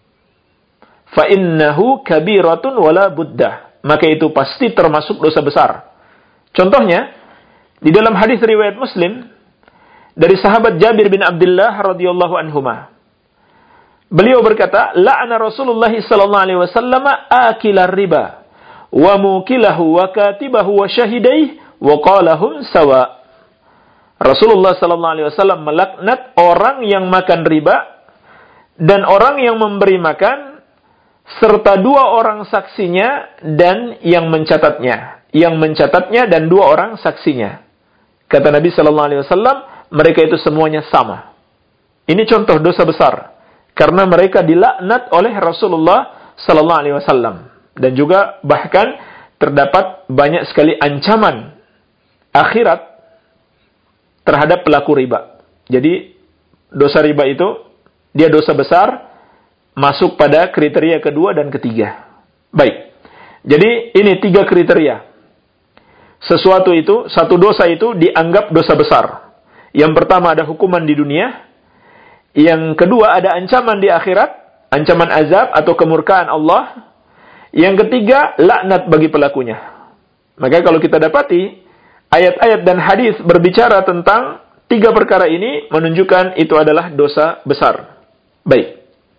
Fa innahu kabiratun wala buddah. Maka itu pasti termasuk dosa besar. Contohnya di dalam hadis riwayat Muslim dari sahabat Jabir bin Abdullah radhiyallahu anhuma. Beliau berkata, la'ana Rasulullah sallallahu alaihi wasallam akilar riba wa mukilahu wa katibahu wa syahidaihi wa qalahum sawa. Rasulullah sallallahu alaihi wasallam melaknat orang yang makan riba dan orang yang memberi makan serta dua orang saksinya dan yang mencatatnya. Yang mencatatnya dan dua orang saksinya. Kata Nabi sallallahu alaihi wasallam, mereka itu semuanya sama. Ini contoh dosa besar karena mereka dilaknat oleh Rasulullah sallallahu alaihi wasallam, dan juga bahkan terdapat banyak sekali ancaman akhirat terhadap pelaku riba. Jadi dosa riba itu dia dosa besar, masuk pada kriteria kedua dan ketiga. Baik. Jadi ini 3 kriteria. Sesuatu itu, satu dosa itu dianggap dosa besar. Yang pertama ada hukuman di dunia. Yang kedua ada ancaman di akhirat, ancaman azab atau kemurkaan Allah. Yang ketiga laknat bagi pelakunya. Maka kalau kita dapati ayat-ayat dan hadis berbicara tentang 3 perkara ini, menunjukkan itu adalah dosa besar. Baik.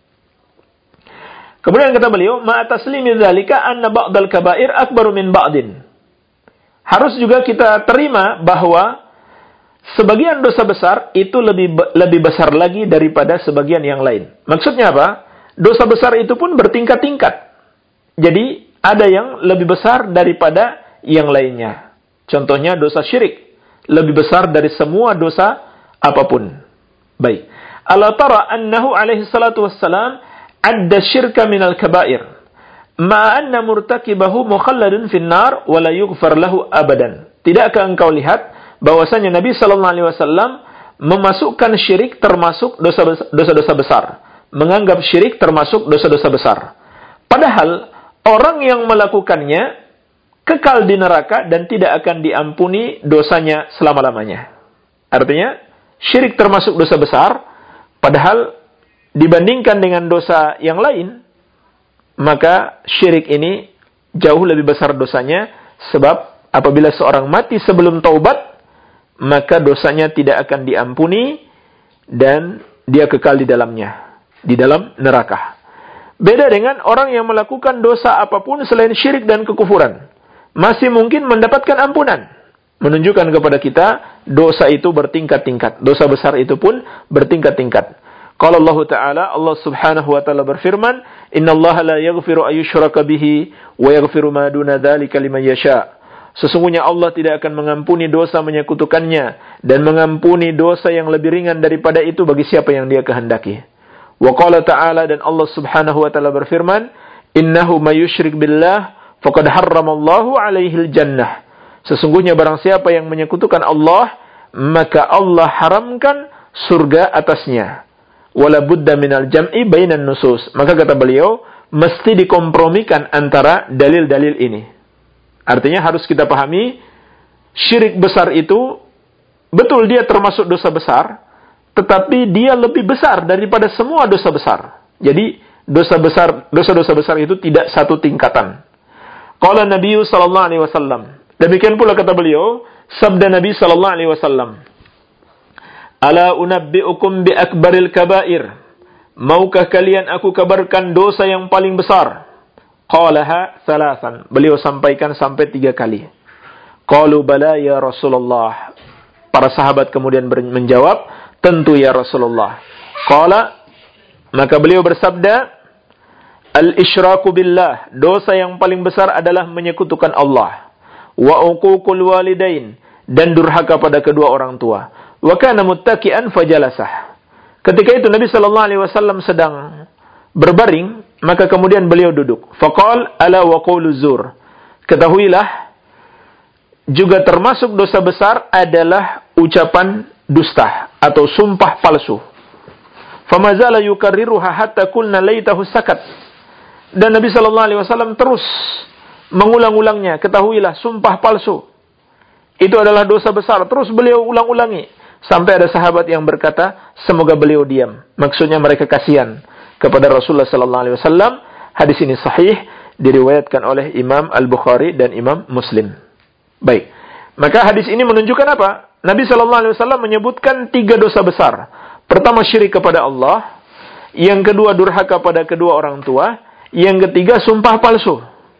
Kemudian kata beliau, ma taslimi dzalika anna ba'dal kaba'ir akbaru min ba'din. Harus juga kita terima bahwa sebagian dosa besar itu lebih besar lagi daripada sebagian yang lain. Maksudnya apa? Dosa besar itu pun bertingkat-tingkat. Jadi ada yang lebih besar daripada yang lainnya. Contohnya dosa syirik lebih besar dari semua dosa apapun. Baik. Ala tara annahu alaihi salatu wassalam adda syirka minal kabair. Ma anna murtakibahu mukhalladun finnar wa la yughfar lahu abadan. Tidakkah engkau lihat bahwasanya Nabi sallallahu alaihi wasallam memasukkan syirik termasuk dosa-dosa besar, menganggap syirik termasuk dosa-dosa besar. Padahal orang yang melakukannya kekal di neraka dan tidak akan diampuni dosanya selama-lamanya. Artinya syirik termasuk dosa besar, padahal dibandingkan dengan dosa yang lain, maka syirik ini jauh lebih besar dosanya, sebab apabila seorang mati sebelum taubat, maka dosanya tidak akan diampuni dan dia kekal di dalamnya, di dalam neraka. Beda dengan orang yang melakukan dosa apapun selain syirik dan kekufuran, masih mungkin mendapatkan ampunan. Menunjukkan kepada kita dosa itu bertingkat-tingkat. Dosa besar itu pun bertingkat-tingkat. Qala Allah Ta'ala, Allah Subhanahu wa Ta'ala berfirman, "Innallaha la yaghfiru ayyushraka bihi wa yaghfiru ma duna dzalika liman yasha." Sesungguhnya Allah tidak akan mengampuni dosa menyekutukannya dan mengampuni dosa yang lebih ringan daripada itu bagi siapa yang Dia kehendaki. Wa qala Ta'ala, dan Allah Subhanahu wa Ta'ala berfirman, "Innahu may yusyrik billah faqad harramallahu 'alaihil jannah." Sesungguhnya barang siapa yang menyekutukan Allah, maka Allah haramkan surga atasnya. Wala budda minal jam'i bainan nusus. Maka kata beliau, mesti dikompromikan antara dalil-dalil ini. Artinya harus kita pahami, syirik besar itu, betul dia termasuk dosa besar, tetapi dia lebih besar daripada semua dosa besar. Jadi, dosa-dosa besar itu tidak satu tingkatan. Qala Nabi sallallahu alaihi wasallam. Demikian pula kata beliau, sabda Nabi sallallahu alaihi wasallam, "Ala unabbi'ukum bi akbaril kabair." Maukah kalian aku kabarkan dosa yang paling besar? Qalaha thalathan. Beliau sampaikan sampai 3 kali. Qalu bala ya Rasulullah. Para sahabat kemudian menjawab, tentu ya Rasulullah. Qala, maka beliau bersabda, al-isyraku billah, dosa yang paling besar adalah menyekutukan Allah. Wa uququl walidain, dan durhaka pada kedua orang tua. Wa kana muttaki'an fajalasah. Ketika itu Nabi sallallahu alaihi wasallam sedang berbaring, maka kemudian beliau duduk. Faqal ala wa qawlu zur. Ketahuilah, juga termasuk dosa besar adalah ucapan dusta atau sumpah palsu. Famazala yukarriruha hatta qulna laitahu sakat. Dan Nabi sallallahu alaihi wasallam terus mengulang-ulangnya. Ketahuilah, sumpah palsu itu adalah dosa besar. Terus beliau ulang-ulangi sampai ada sahabat yang berkata, semoga beliau diam. Maksudnya mereka kasihan kepada Rasulullah sallallahu alaihi wasallam. Hadis ini sahih, diriwayatkan oleh Imam Al-Bukhari dan Imam Muslim. Baik. Maka hadis ini menunjukkan apa? Nabi sallallahu alaihi wasallam menyebutkan 3 dosa besar. Pertama, syirik kepada Allah. Yang kedua, durhaka pada kedua orang tua. Yang ketiga, sumpah palsu.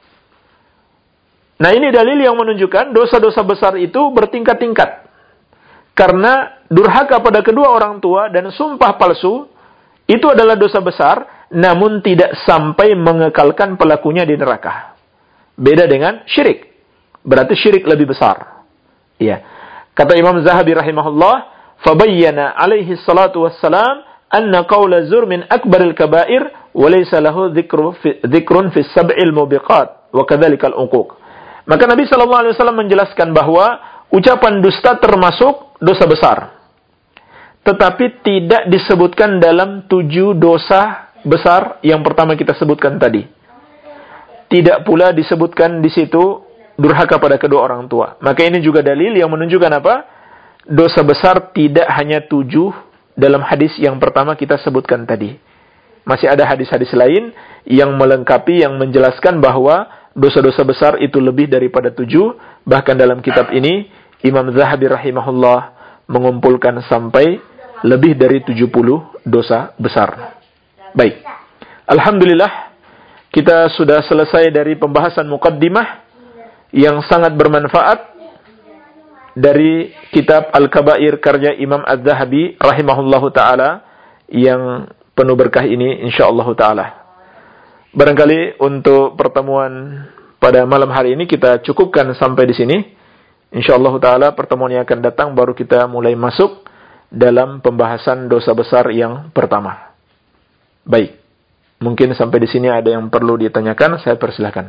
Nah, ini dalil yang menunjukkan dosa-dosa besar itu bertingkat-tingkat. Karena durhaka pada kedua orang tua dan sumpah palsu itu adalah dosa besar, namun tidak sampai mengekalkan pelakunya di neraka. Beda dengan syirik. Berarti syirik lebih besar. Ya. Kata Imam Zahabi rahimahullah, fabayyana alaihi salatu wassalam anna qawla zur min akbaril kabair wa laysa lahu dhikrun fi sab'il mubiqat wa kadzalikal uquq. Maka Nabi sallallahu alaihi wasallam menjelaskan bahwa ucapan dusta termasuk dosa besar. Tetapi tidak disebutkan dalam 7 dosa besar yang pertama kita sebutkan tadi. Tidak pula disebutkan di situ durhaka pada kedua orang tua. Maka ini juga dalil yang menunjukkan apa? Dosa besar tidak hanya 7 dalam hadis yang pertama kita sebutkan tadi. Masih ada hadis-hadis lain yang melengkapi, yang menjelaskan bahwa dosa-dosa besar itu lebih daripada 7. Bahkan dalam kitab ini, Imam Zahabi rahimahullah mengumpulkan sampai lebih dari 70 dosa besar. Baik. Alhamdulillah, kita sudah selesai dari pembahasan muqaddimah yang sangat bermanfaat dari kitab Al-Kabair karya Imam Az-Zahabi rahimahullahu ta'ala yang penuh berkah ini insyaallah ta'ala. Barangkali untuk pertemuan pada malam hari ini kita cukupkan sampai di sini. Insyaallah ta'ala pertemuan yang akan datang baru kita mulai masuk dalam pembahasan dosa besar yang pertama. Baik. Mungkin sampai di sini ada yang perlu ditanyakan, saya persilahkan.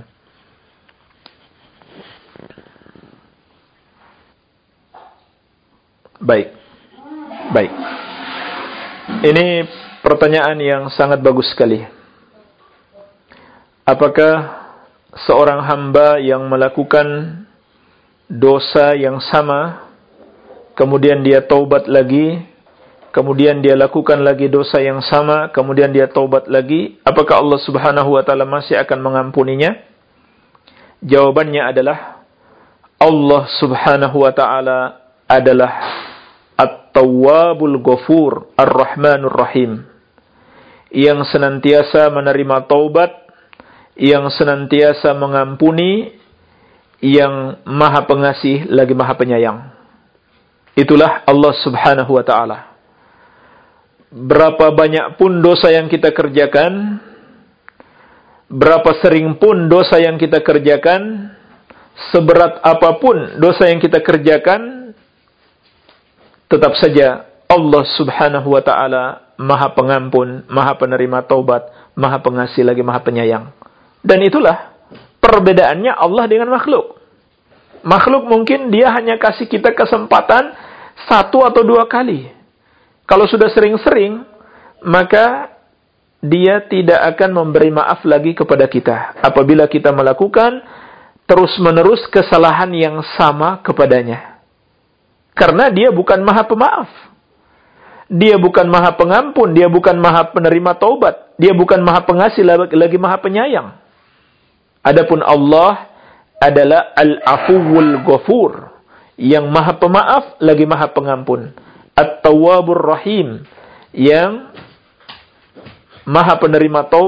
Baik. Baik. Ini pertanyaan yang sangat bagus sekali. Apakah seorang hamba yang melakukan dosa yang sama, kemudian dia taubat lagi, kemudian dia lakukan lagi dosa yang sama, kemudian dia taubat lagi, apakah Allah Subhanahu wa taala masih akan mengampuninya? Jawabannya adalah Allah Subhanahu wa taala adalah At-Tawwabul Ghafur Ar-Rahmanur Rahim, yang senantiasa menerima taubat, yang senantiasa mengampuni, yang maha pengasih lagi maha penyayang. Itulah Allah Subhanahu wa ta'ala. Berapa banyak pun dosa yang kita kerjakan, berapa sering pun dosa yang kita kerjakan, seberat apapun dosa yang kita kerjakan, tetap saja Allah Subhanahu wa ta'ala maha pengampun, maha penerima taubat, maha pengasih lagi maha penyayang. Dan itulah perbedaannya Allah dengan makhluk. Makhluk mungkin dia hanya kasih kita kesempatan 1 atau 2 kali. Kalau sudah sering-sering, maka dia tidak akan memberi maaf lagi kepada kita apabila kita melakukan terus-menerus kesalahan yang sama kepadanya. Karena dia bukan maha pemaaf. Dia bukan maha pengampun, dia bukan maha penerima taubat, dia bukan maha pengasih lagi maha penyayang. Adapun Allah adalah Al-Afuwul Ghafur, yang maha pemaaf lagi maha pengampun. At-Tawwabur Rahim, yang maha penerima taubat,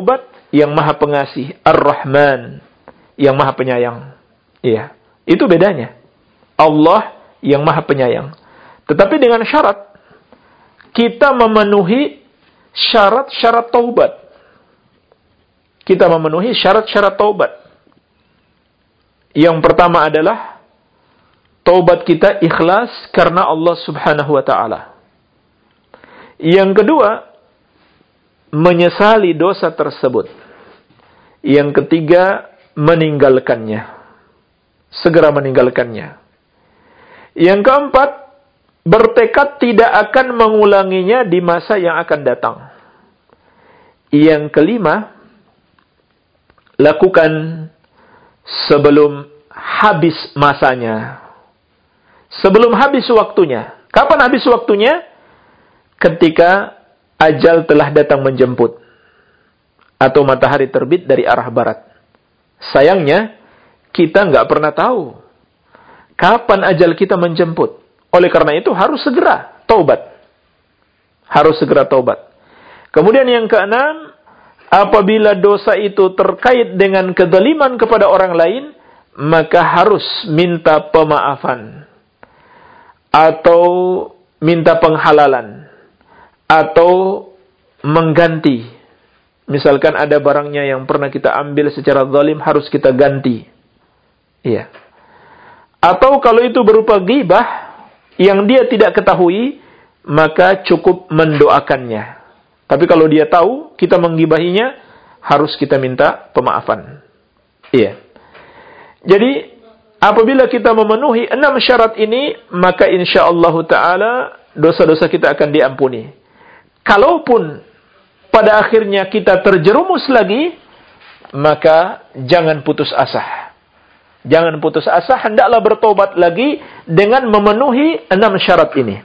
yang Maha Pengasih, Ar-Rahman yang Maha Penyayang. Iya, itu bedanya. Allah yang Maha Penyayang. Tetapi dengan syarat kita memenuhi syarat-syarat taubat. Kita memenuhi syarat-syarat taubat. Yang pertama adalah taubat kita ikhlas karena Allah Subhanahu wa taala. Yang kedua, menyesali dosa tersebut. Yang ketiga, meninggalkannya. Segera meninggalkannya. Yang keempat, bertekad tidak akan mengulanginya di masa yang akan datang. Yang kelima, lakukan sebelum habis masanya. Sebelum habis waktunya. Kapan habis waktunya? Ketika ajal telah datang menjemput. Atau matahari terbit dari arah barat. Sayangnya, kita nggak pernah tahu kapan ajal kita menjemput. Oleh karena itu harus segera taubat. Harus segera taubat. Kemudian yang keenam, apabila dosa itu terkait dengan kezaliman kepada orang lain, maka harus minta pemaafan. Atau minta penghalalan. Atau mengganti. Misalkan ada barangnya yang pernah kita ambil secara zalim, harus kita ganti. Iya. Atau kalau itu berupa ghibah yang dia tidak ketahui, maka cukup mendoakannya. Tapi kalau dia tahu kita menggibahinya, harus kita minta pemaafan. Iya. Jadi apabila kita memenuhi 6 syarat ini, maka insyaallah taala dosa-dosa kita akan diampuni. Kalaupun pada akhirnya kita terjerumus lagi, maka jangan putus asa. Jangan putus asa, hendaklah bertobat lagi dengan memenuhi 6 syarat ini.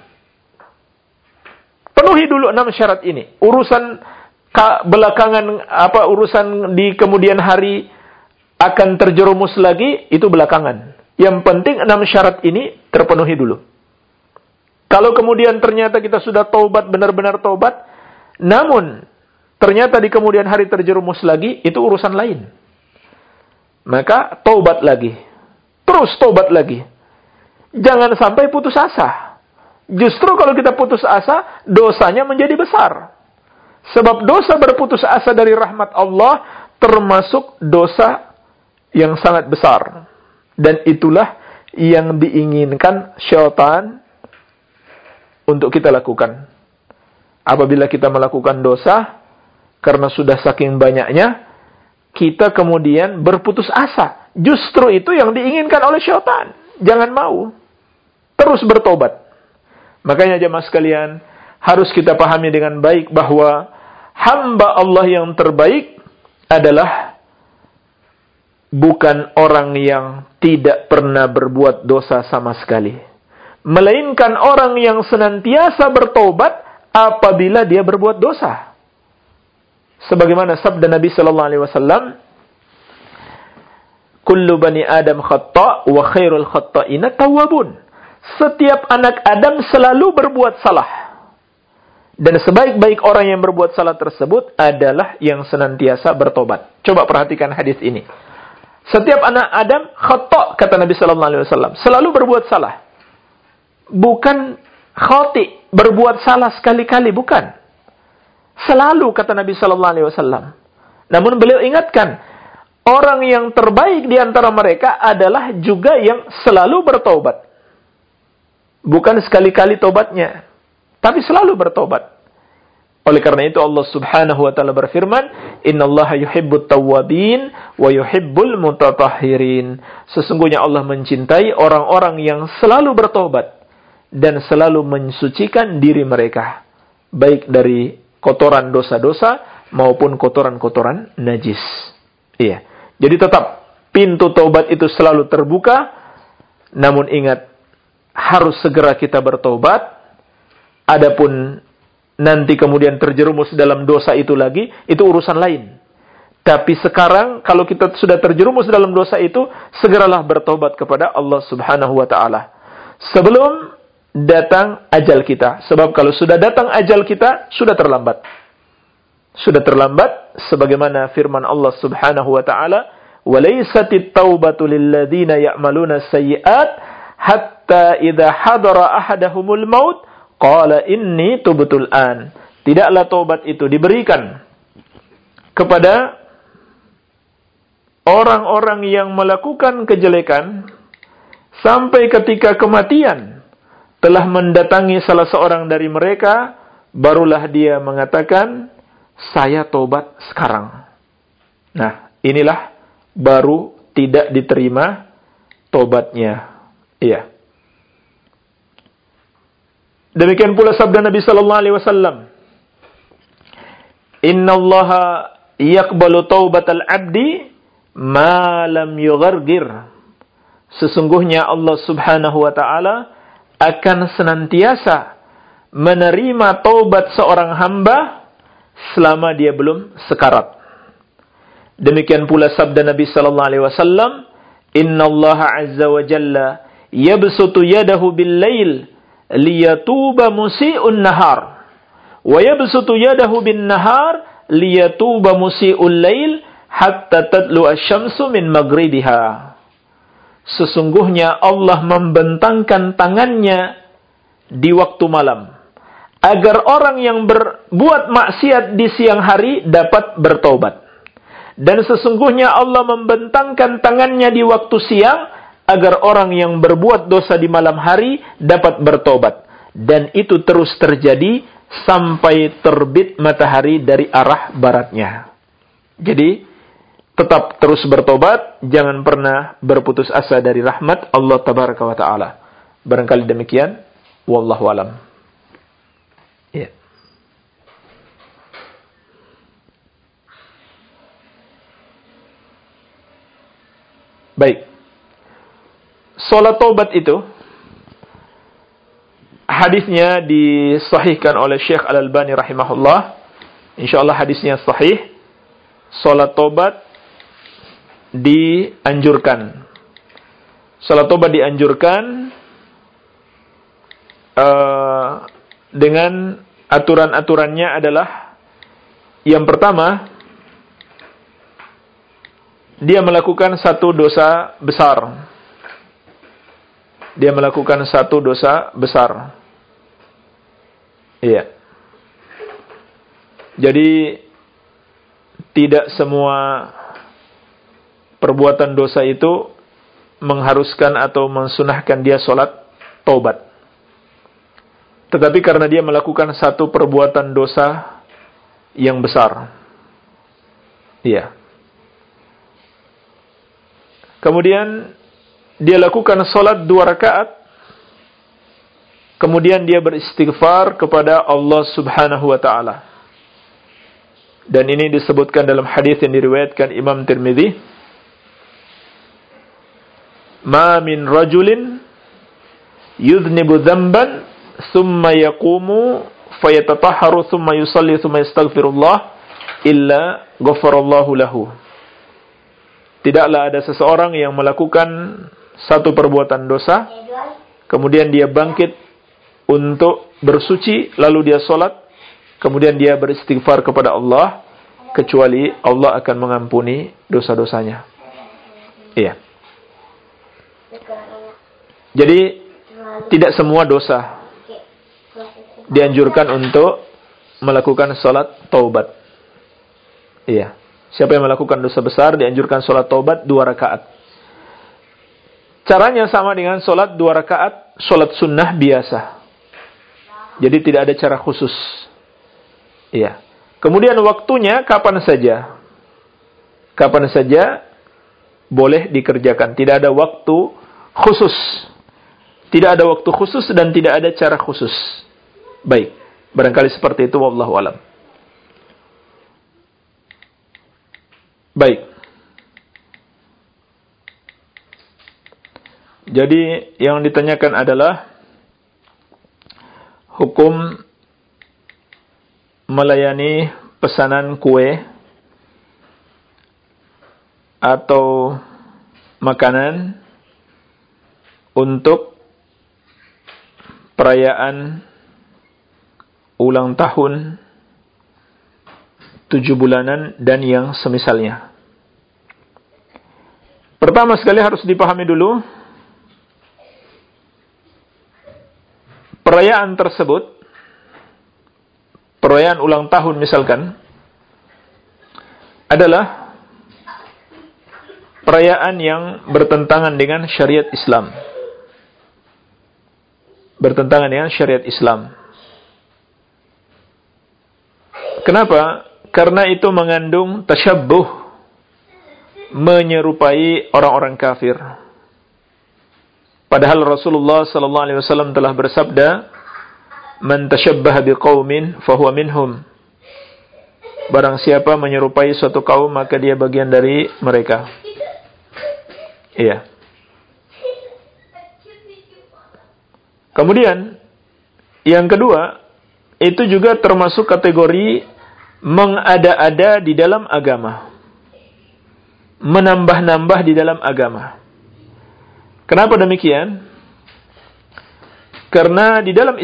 Penuhi dulu 6 syarat ini. Urusan belakangan, urusan di kemudian hari akan terjerumus lagi, itu belakangan. Yang penting 6 syarat ini terpenuhi dulu. Kalau kemudian ternyata kita sudah taubat, benar-benar taubat, namun ternyata di kemudian hari terjerumus lagi, itu urusan lain. Maka taubat lagi. Terus taubat lagi. Jangan sampai putus asa. Justru kalau kita putus asa, dosanya menjadi besar. Sebab dosa berputus asa dari rahmat Allah termasuk dosa yang sangat besar. Dan itulah yang diinginkan syaitan untuk kita lakukan. Apabila kita melakukan dosa, karena sudah saking banyaknya, kita kemudian berputus asa. Justru itu yang diinginkan oleh syaitan. Jangan mau. Terus bertobat. Makanya jemaah sekalian, harus kita pahami dengan baik bahwa hamba Allah yang terbaik adalah bukan orang yang tidak pernah berbuat dosa sama sekali. Melainkan orang yang senantiasa bertobat apabila dia berbuat dosa. Sebagaimana sabda Nabi sallallahu alaihi wasallam, "Kullu bani Adam khata' wa khairul khata'ina tawwabun." Setiap anak Adam selalu berbuat salah. Dan sebaik-baik orang yang berbuat salah tersebut adalah yang senantiasa bertobat. Coba perhatikan hadis ini. Setiap anak Adam khata', kata Nabi sallallahu alaihi wasallam, selalu berbuat salah. Bukan khati', berbuat salah sekali-kali, bukan. Selalu, kata Nabi sallallahu alaihi wasallam. Namun beliau ingatkan, orang yang terbaik di antara mereka adalah juga yang selalu bertobat. Bukan sekali-kali tobatnya, tapi selalu bertobat. Oleh karena itu Allah Subhanahu wa taala berfirman, "Innallaha yuhibbut tawwabin wa yuhibbul mutatahhirin." Sesungguhnya Allah mencintai orang-orang yang selalu bertobat dan selalu mensucikan diri mereka, baik dari kotoran dosa-dosa maupun kotoran-kotoran najis. Iya. Jadi tetap pintu taubat itu selalu terbuka, namun ingat, harus segera kita bertobat. Adapun nanti kemudian terjerumus dalam dosa itu lagi, itu urusan lain. Tapi sekarang kalau kita sudah terjerumus dalam dosa itu, segeralah bertobat kepada Allah Subhanahu wa taala sebelum datang ajal kita. Sebab kalau sudah datang ajal kita, sudah terlambat. Sudah terlambat sebagaimana firman Allah Subhanahu wa taala, "Walaisatit taubatu lilladzina ya'maluna sayyi'at hatta idza hadara ahadahumul maut qala inni tubtul an." Tidaklah taubat itu diberikan kepada orang-orang yang melakukan kejelekan sampai ketika kematian telah mendatangi salah seorang dari mereka, barulah dia mengatakan, saya tobat sekarang. Nah, inilah baru tidak diterima tobatnya. Iya. Demikian pula sabda Nabi sallallahu alaihi wasallam, "Innallaha yaqbalu taubatal 'abdi ma lam yughargir." Sesungguhnya Allah Subhanahu wa taala akan senantiasa menerima taubat seorang hamba selama dia belum sekarat. Demikian pula sabda Nabi sallallahu alaihi wasallam, "Innallaha 'azza wa jalla yabsutu yadahu bil-lail liyatuba musii'un nahar wa yabsutu yadahu bin-nahar liyatuba musii'ul lail hatta tadlu asy-syamsu min maghribiha." Sesungguhnya Allah membentangkan tangannya di waktu malam agar orang yang berbuat maksiat di siang hari dapat bertobat. Dan sesungguhnya Allah membentangkan tangannya di waktu siang agar orang yang berbuat dosa di malam hari dapat bertobat. Dan itu terus terjadi sampai terbit matahari dari arah baratnya. Jadi tetap terus bertobat, jangan pernah berputus asa dari rahmat Allah Tabaraka wa Ta'ala. Barangkali demikian, wallahu alam. Ya. Baik. Salat taubat itu hadisnya disahihkan oleh Syekh Al-Albani rahimahullah. Insyaallah hadisnya sahih. Salat taubat dianjurkan. Salat taubat dianjurkan dengan aturan-aturannya adalah, yang pertama, dia melakukan satu dosa besar. Dia melakukan satu dosa besar. Iya. Jadi tidak semua perbuatan dosa itu mengharuskan atau mensunahkan dia sholat taubat. Tetapi karena dia melakukan satu perbuatan dosa yang besar. Iya. Kemudian dia lakukan sholat 2 rakaat. Kemudian dia beristighfar kepada Allah Subhanahu wa ta'ala. Dan ini disebutkan dalam hadis yang diriwayatkan Imam Tirmidzi. Ma min rajulin yudhnibu dhanban thumma yaqumu fayatatahharu thumma yusalli thumma yastaghfirullah illa ghafarallahu lahu. Tidaklah ada seseorang yang melakukan satu perbuatan dosa, kemudian dia bangkit untuk bersuci, lalu dia sholat, kemudian dia beristighfar kepada Allah, kecuali Allah akan mengampuni dosa-dosanya. Iya. Jadi tidak semua dosa dianjurkan untuk melakukan sholat taubat. Iya. Siapa yang melakukan dosa besar dianjurkan sholat taubat 2 rakaat. Caranya sama dengan sholat 2 rakaat sholat sunnah biasa. Jadi tidak ada cara khusus. Iya. Kemudian waktunya kapan saja. Kapan saja boleh dikerjakan. Tidak ada waktu khusus. Tidak ada waktu khusus dan tidak ada cara khusus. Baik. Barangkali seperti itu, wallahu alam. Baik. Jadi yang ditanyakan adalah hukum melayani pesanan kue atau makanan untuk perayaan ulang tahun, 7 bulanan, dan yang semisalnya. Pertama sekali harus dipahami dulu, perayaan tersebut, perayaan ulang tahun misalkan, adalah perayaan yang bertentangan dengan syariat Islam. Bertentangan dengan syariat Islam. Kenapa? Karena itu mengandung tasyabbuh, menyerupai orang-orang kafir. Padahal Rasulullah sallallahu alaihi wasallam telah bersabda, "Man tashabbaha biqaumin fahuwa minhum." Barang siapa menyerupai suatu kaum, maka dia bagian dari mereka. Iya. Kemudian yang kedua, itu juga termasuk kategori mengada-ada di dalam agama. Menambah-nambah di dalam agama. Kenapa demikian? Karena di dalam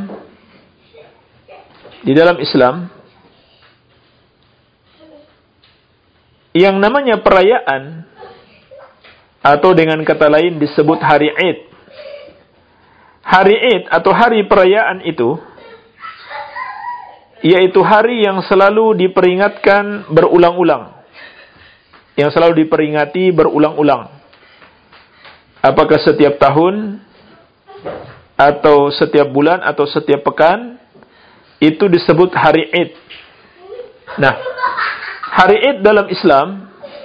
Islam yang namanya perayaan, atau dengan kata lain disebut hari Id. Hari Id atau hari perayaan itu, yaitu hari yang selalu diperingatkan berulang-ulang. Yang selalu diperingati berulang-ulang. Apakah setiap tahun, atau setiap bulan, atau setiap pekan, itu disebut hari Id. Nah, hari Id dalam Islam,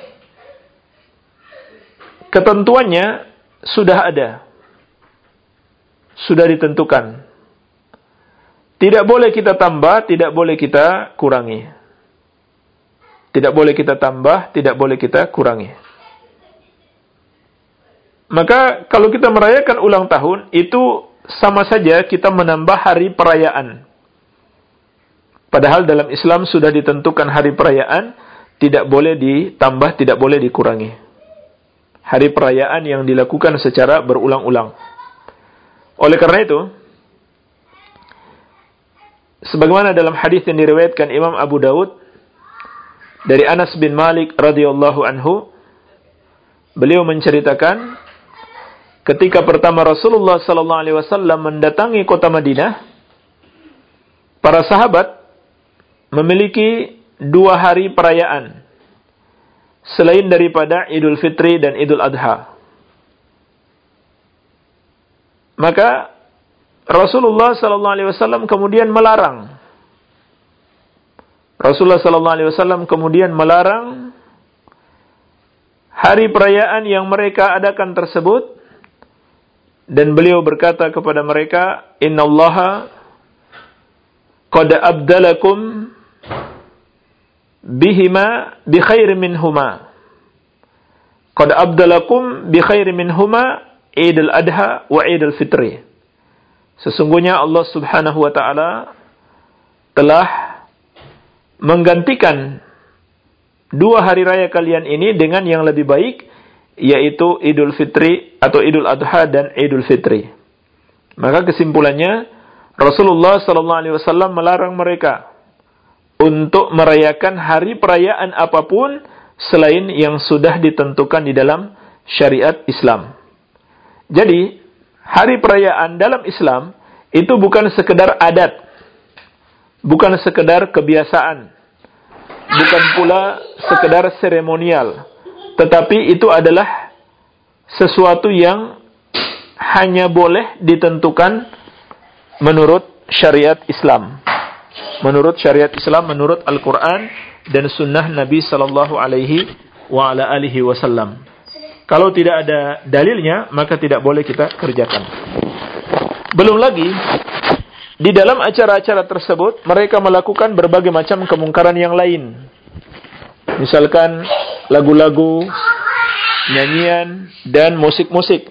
ketentuannya sudah ada. Sudah ditentukan. Tidak boleh kita tambah, tidak boleh kita kurangi. Tidak boleh kita tambah, tidak boleh kita kurangi. Maka kalau kita merayakan ulang tahun, itu sama saja kita menambah hari perayaan. Padahal dalam Islam sudah ditentukan hari perayaan, tidak boleh ditambah, tidak boleh dikurangi. Hari perayaan yang dilakukan secara berulang-ulang. Oleh karena itu, sebagaimana dalam hadis yang diriwayatkan Imam Abu Dawud dari Anas bin Malik radhiyallahu anhu, beliau menceritakan ketika pertama Rasulullah sallallahu alaihi wasallam mendatangi kota Madinah, para sahabat memiliki 2 hari perayaan selain daripada Idul Fitri dan Idul Adha. Maka Rasulullah sallallahu alaihi wasallam kemudian melarang. Rasulullah sallallahu alaihi wasallam kemudian melarang hari perayaan yang mereka adakan tersebut, dan beliau berkata kepada mereka, "Innallaha qad abdalakum bihima bi khairin minhuma. Qad abdalakum bi khairin minhuma Idul Adha wa Idul Fitri." Sesungguhnya Allah Subhanahu wa taala telah menggantikan 2 hari raya kalian ini dengan yang lebih baik, yaitu Idul Fitri atau Idul Adha dan Idul Fitri. Maka kesimpulannya, Rasulullah sallallahu alaihi wasallam melarang mereka untuk merayakan hari perayaan apapun selain yang sudah ditentukan di dalam syariat Islam. Jadi, hari perayaan dalam Islam itu bukan sekedar adat, bukan sekedar kebiasaan, bukan pula sekedar seremonial, tetapi itu adalah sesuatu yang hanya boleh ditentukan menurut syariat Islam. Menurut syariat Islam, menurut Al-Quran dan sunnah Nabi sallallahu alaihi wa ala alihi wasallam. Kalau tidak ada dalilnya, maka tidak boleh kita kerjakan. Belum lagi, di dalam acara-acara tersebut, mereka melakukan berbagai macam kemungkaran yang lain. Misalkan lagu-lagu, nyanyian, dan musik-musik.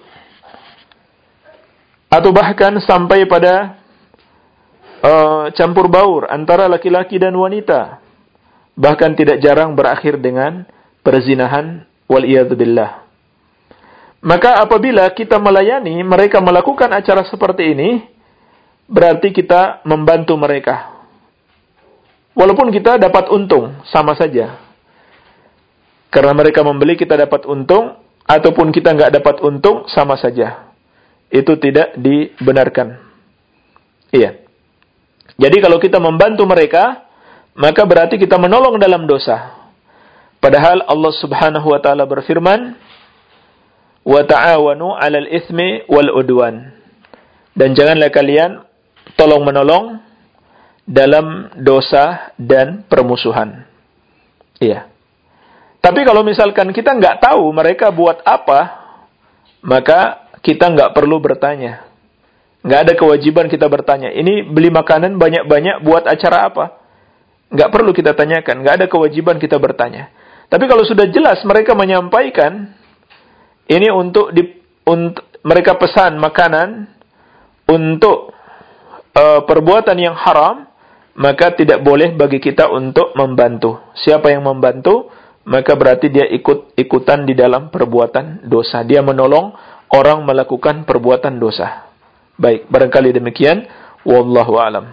Atau bahkan sampai pada campur baur antara laki-laki dan wanita. Bahkan tidak jarang berakhir dengan perzinahan, waliyadzubillah. Maka apabila kita melayani mereka melakukan acara seperti ini, berarti kita membantu mereka. Walaupun kita dapat untung, sama saja. Karena mereka membeli, kita dapat untung, ataupun kita nggak dapat untung, sama saja. Itu tidak dibenarkan. Iya. Jadi kalau kita membantu mereka, maka berarti kita menolong dalam dosa. Padahal Allah Subhanahu wa taala berfirman, "Wa ta'awanu 'alal itsmi wal 'udwan." Dan janganlah kalian tolong-menolong dalam dosa dan permusuhan. Iya. Tapi kalau misalkan kita nggak tahu mereka buat apa, maka kita nggak perlu bertanya. Nggak ada kewajiban kita bertanya. Ini beli makanan banyak-banyak buat acara apa? Nggak perlu kita tanyakan. Nggak ada kewajiban kita bertanya. Tapi kalau sudah jelas mereka menyampaikan, ini untuk mereka pesan makanan untuk perbuatan yang haram, maka tidak boleh bagi kita untuk membantu. Siapa yang membantu, maka berarti dia ikut-ikutan di dalam perbuatan dosa. Dia menolong orang melakukan perbuatan dosa. Baik, barangkali demikian. Wallahu a'lam.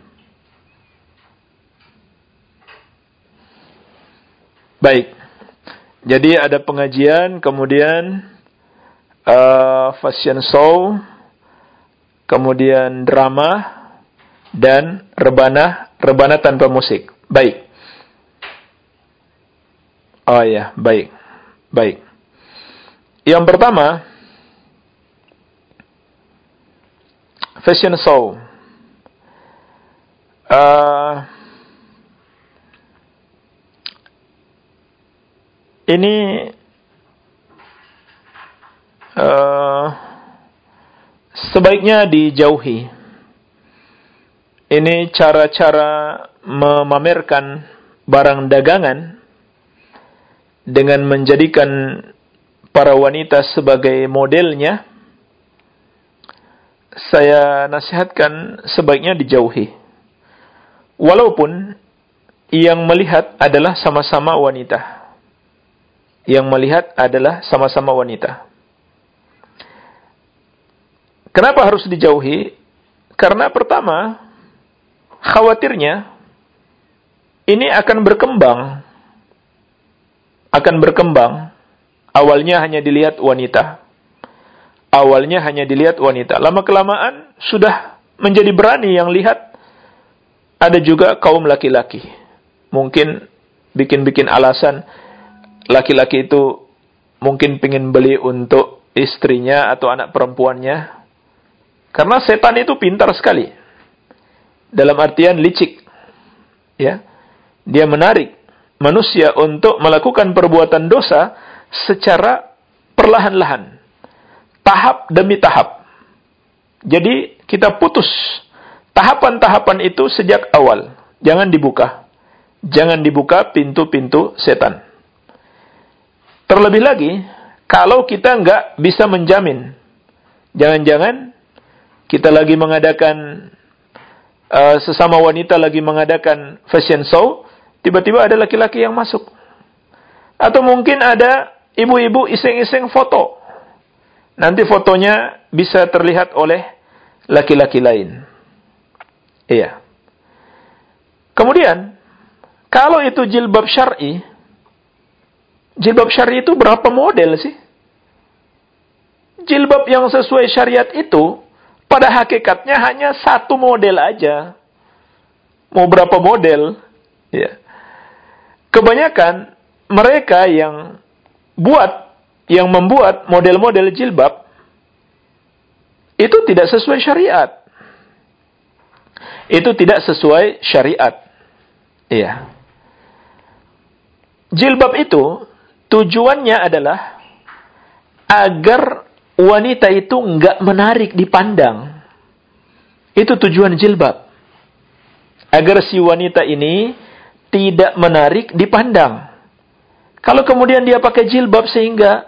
Baik. Jadi ada pengajian, kemudian fashion show, kemudian drama, dan rebana tanpa musik. Baik. Oh ya, baik. Baik. Yang pertama, fashion show. Ini sebaiknya dijauhi. Ini cara-cara memamerkan barang dagangan dengan menjadikan para wanita sebagai modelnya. Saya nasihatkan sebaiknya dijauhi. Walaupun yang melihat adalah sama-sama wanita. Yang melihat adalah sama-sama wanita. Kenapa harus dijauhi? Karena pertama, khawatirnya ini akan berkembang. Akan berkembang. Awalnya hanya dilihat wanita. Awalnya hanya dilihat wanita. Lama-kelamaan sudah menjadi berani yang lihat. Ada juga kaum laki-laki. Mungkin bikin-bikin alasan. Laki-laki itu mungkin pengen beli untuk istrinya atau anak perempuannya. Karena setan itu pintar sekali. Dalam artian licik. Ya. Dia menarik manusia untuk melakukan perbuatan dosa secara perlahan-lahan. Tahap demi tahap. Jadi kita putus tahapan-tahapan itu sejak awal. Jangan dibuka. Jangan dibuka pintu-pintu setan. Terlebih lagi, kalau kita nggak bisa menjamin. Jangan-jangan kita lagi mengadakan, sesama wanita lagi mengadakan fashion show, tiba-tiba ada laki-laki yang masuk. Atau mungkin ada ibu-ibu iseng-iseng foto. Nanti fotonya bisa terlihat oleh laki-laki lain. Iya. Kemudian, kalau itu jilbab syar'i itu berapa model sih? Jilbab yang sesuai syariat itu, pada hakikatnya hanya satu model aja. Mau berapa model? Ya. Kebanyakan mereka yang membuat model-model jilbab itu tidak sesuai syariat. Itu tidak sesuai syariat. Iya. Jilbab itu tujuannya adalah agar wanita itu enggak menarik dipandang. Itu tujuan jilbab. Agar si wanita ini tidak menarik dipandang. Kalau kemudian dia pakai jilbab sehingga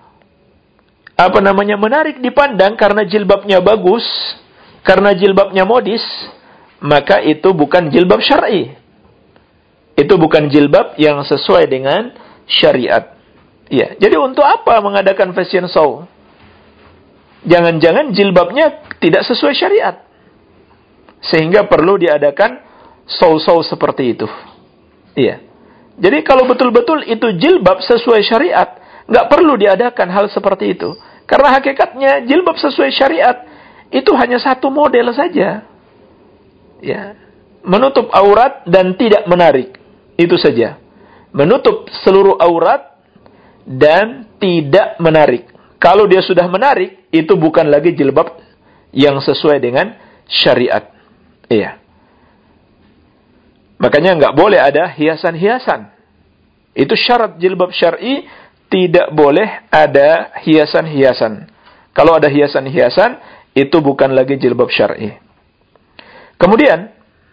menarik dipandang karena jilbabnya bagus, karena jilbabnya modis, maka itu bukan jilbab syar'i. Itu bukan jilbab yang sesuai dengan syariat. Ya, jadi untuk apa mengadakan fashion show? Jangan-jangan jilbabnya tidak sesuai syariat. Sehingga perlu diadakan saw-saw seperti itu. Iya. Jadi kalau betul-betul itu jilbab sesuai syariat, nggak perlu diadakan hal seperti itu. Karena hakikatnya jilbab sesuai syariat itu hanya satu model saja. Ya. Menutup aurat dan tidak menarik. Itu saja. Menutup seluruh aurat dan tidak menarik. Kalau dia sudah menarik, itu bukan lagi jilbab yang sesuai dengan syariat. Iya. Makanya nggak boleh ada hiasan-hiasan. Itu syarat jilbab syar'i, tidak boleh ada hiasan-hiasan. Kalau ada hiasan-hiasan, itu bukan lagi jilbab syar'i. Kemudian,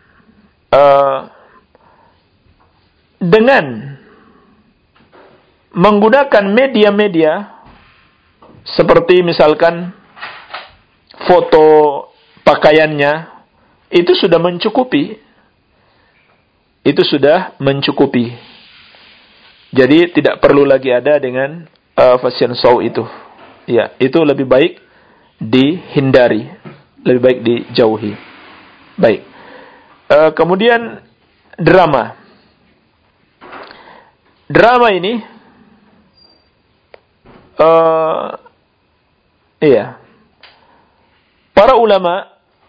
dengan menggunakan media-media seperti misalkan foto pakaiannya, itu sudah mencukupi. Itu sudah mencukupi. Jadi tidak perlu lagi ada dengan fashion show itu. Ya, itu lebih baik dihindari, lebih baik dijauhi. Baik. Kemudian drama. Drama ini iya. Para ulama,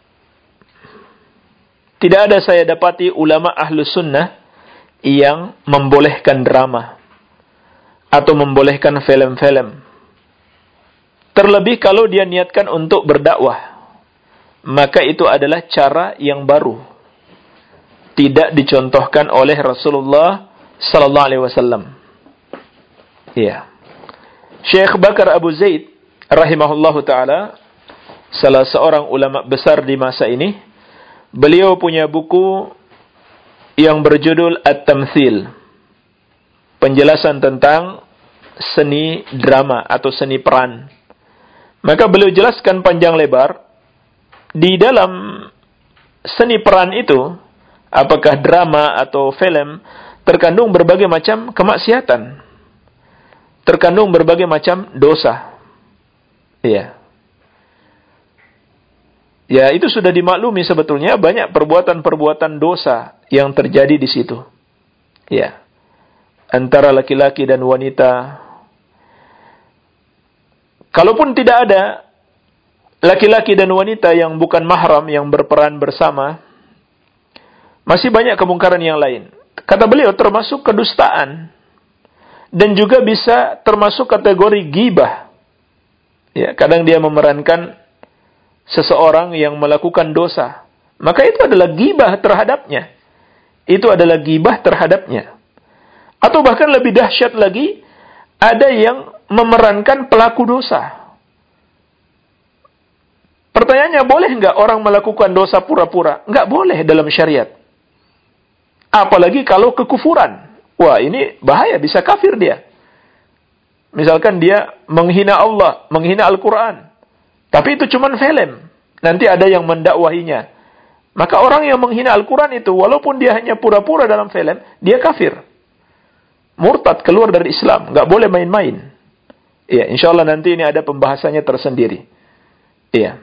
tidak ada saya dapati ulama ahlus sunnah yang membolehkan drama atau membolehkan film-film. Terlebih kalau dia niatkan untuk berdakwah, maka itu adalah cara yang baru, tidak dicontohkan oleh Rasulullah sallallahu alaihi wasallam. Iya. Syekh Bakar Abu Zaid rahimahullahu taala, salah seorang ulama besar di masa ini, beliau punya buku yang berjudul At-Tamthil. Penjelasan tentang seni drama atau seni peran. Maka beliau jelaskan panjang lebar, di dalam seni peran itu, apakah drama atau film, terkandung berbagai macam kemaksiatan. Terkandung berbagai macam dosa. Iya. Ya, itu sudah dimaklumi sebetulnya, banyak perbuatan-perbuatan dosa yang terjadi di situ. Ya. Antara laki-laki dan wanita. Kalaupun tidak ada laki-laki dan wanita yang bukan mahram yang berperan bersama, masih banyak kemungkaran yang lain. Kata beliau termasuk kedustaan dan juga bisa termasuk kategori ghibah. Ya, kadang dia memerankan seseorang yang melakukan dosa, maka itu adalah ghibah terhadapnya. Itu adalah ghibah terhadapnya. Atau bahkan lebih dahsyat lagi, ada yang memerankan pelaku dosa. Pertanyaannya, boleh nggak orang melakukan dosa pura-pura? Nggak boleh dalam syariat. Apalagi kalau kekufuran. Wah, ini bahaya, bisa kafir dia. Misalkan dia menghina Allah, menghina Al-Quran. Tapi itu cuma film. Nanti ada yang mendakwahinya. Maka orang yang menghina Al-Quran itu, walaupun dia hanya pura-pura dalam film, dia kafir. Murtad, keluar dari Islam. Nggak boleh main-main. Iya, insya Allah nanti ini ada pembahasannya tersendiri. Iya.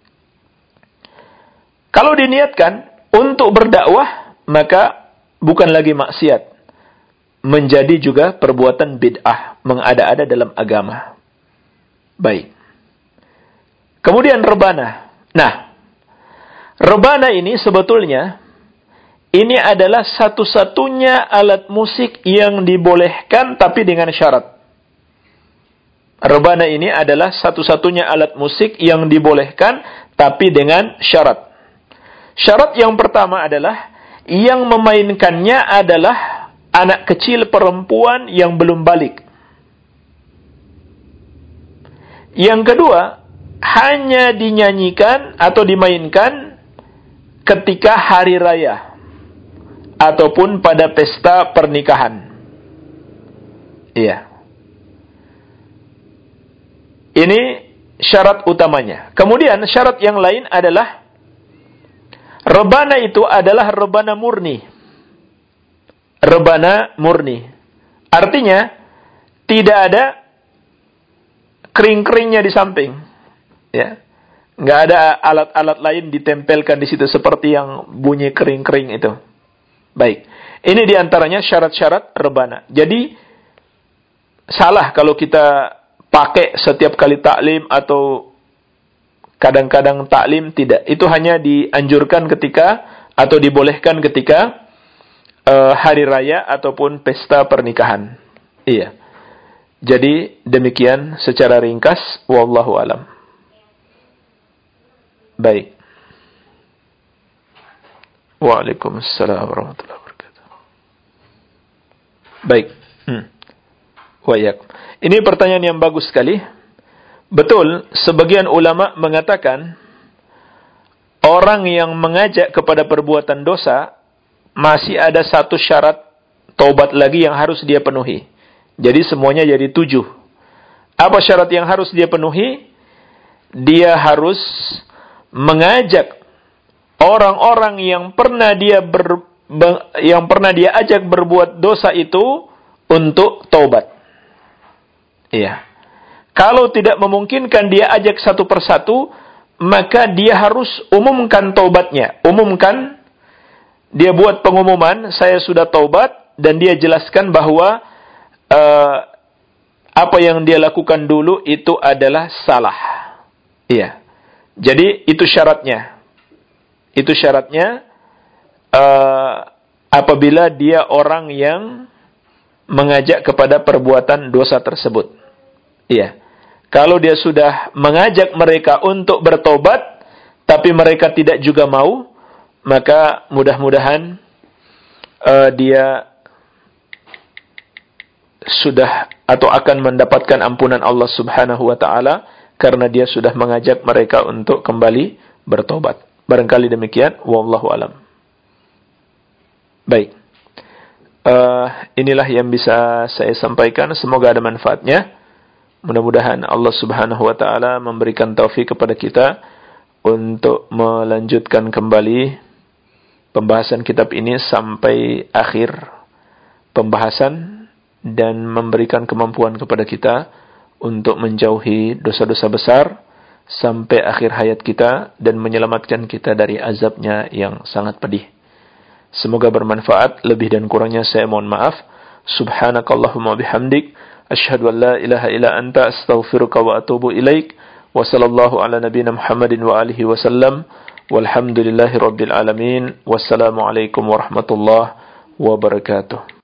Kalau diniatkan untuk berdakwah, maka bukan lagi maksiat. Menjadi juga perbuatan bid'ah, mengada-ada dalam agama. Baik. Kemudian rebana. Nah, rebana ini sebetulnya ini adalah satu-satunya alat musik yang dibolehkan tapi dengan syarat. Rebana ini adalah satu-satunya alat musik yang dibolehkan tapi dengan syarat. Syarat yang pertama adalah yang memainkannya adalah anak kecil perempuan yang belum balik. Yang kedua, hanya dinyanyikan atau dimainkan ketika hari raya ataupun pada pesta pernikahan. Iya. Ini syarat utamanya. Kemudian syarat yang lain adalah rebana itu adalah rebana murni. Rebana murni. Artinya tidak ada kering-keringnya di samping. Ya. Nggak ada alat-alat lain ditempelkan di situ seperti yang bunyi kering-kering itu. Baik. Ini diantaranya syarat-syarat rebana. Jadi, salah kalau kita pakai setiap kali taklim atau kadang-kadang taklim, tidak. Itu hanya dianjurkan ketika atau dibolehkan ketika hari raya ataupun pesta pernikahan. Iya. Jadi demikian secara ringkas, wallahu alam. Baik. Waalaikumsalam warahmatullahi wabarakatuh. Baik. Wayak. Ini pertanyaan yang bagus sekali. Betul, sebagian ulama mengatakan orang yang mengajak kepada perbuatan dosa masih ada satu syarat taubat lagi yang harus dia penuhi. Jadi semuanya jadi 7. Apa syarat yang harus dia penuhi? Dia harus mengajak orang-orang yang pernah dia ajak berbuat dosa itu untuk taubat. Iya. Kalau tidak memungkinkan dia ajak satu persatu, maka dia harus umumkan taubatnya. Umumkan, dia buat pengumuman, saya sudah taubat, dan dia jelaskan bahwa apa yang dia lakukan dulu itu adalah salah. Iya. Jadi itu syaratnya. Itu syaratnya apabila dia orang yang mengajak kepada perbuatan dosa tersebut. Iya. Kalau dia sudah mengajak mereka untuk bertobat, tapi mereka tidak juga mau, maka mudah-mudahan dia sudah atau akan mendapatkan ampunan Allah Subhanahu wa taala karena dia sudah mengajak mereka untuk kembali bertobat. Barangkali demikian, wallahu alam. Baik. Inilah yang bisa saya sampaikan, semoga ada manfaatnya. Mudah-mudahan Allah Subhanahu wa taala memberikan taufik kepada kita untuk melanjutkan kembali pembahasan kitab ini sampai akhir pembahasan dan memberikan kemampuan kepada kita untuk menjauhi dosa-dosa besar sampai akhir hayat kita dan menyelamatkan kita dari azabnya yang sangat pedih. Semoga bermanfaat. Lebih dan kurangnya saya mohon maaf. Subhanakallahumma bihamdik, asyhadu an la ilaha illa anta, astaghfiruka wa atubu ilaik. Wa sallallahu ala nabiyyina Muhammadin wa alihi wasallam. Walhamdulillahi rabbil alamin. Wassalamualaikum warahmatullahi wabarakatuh.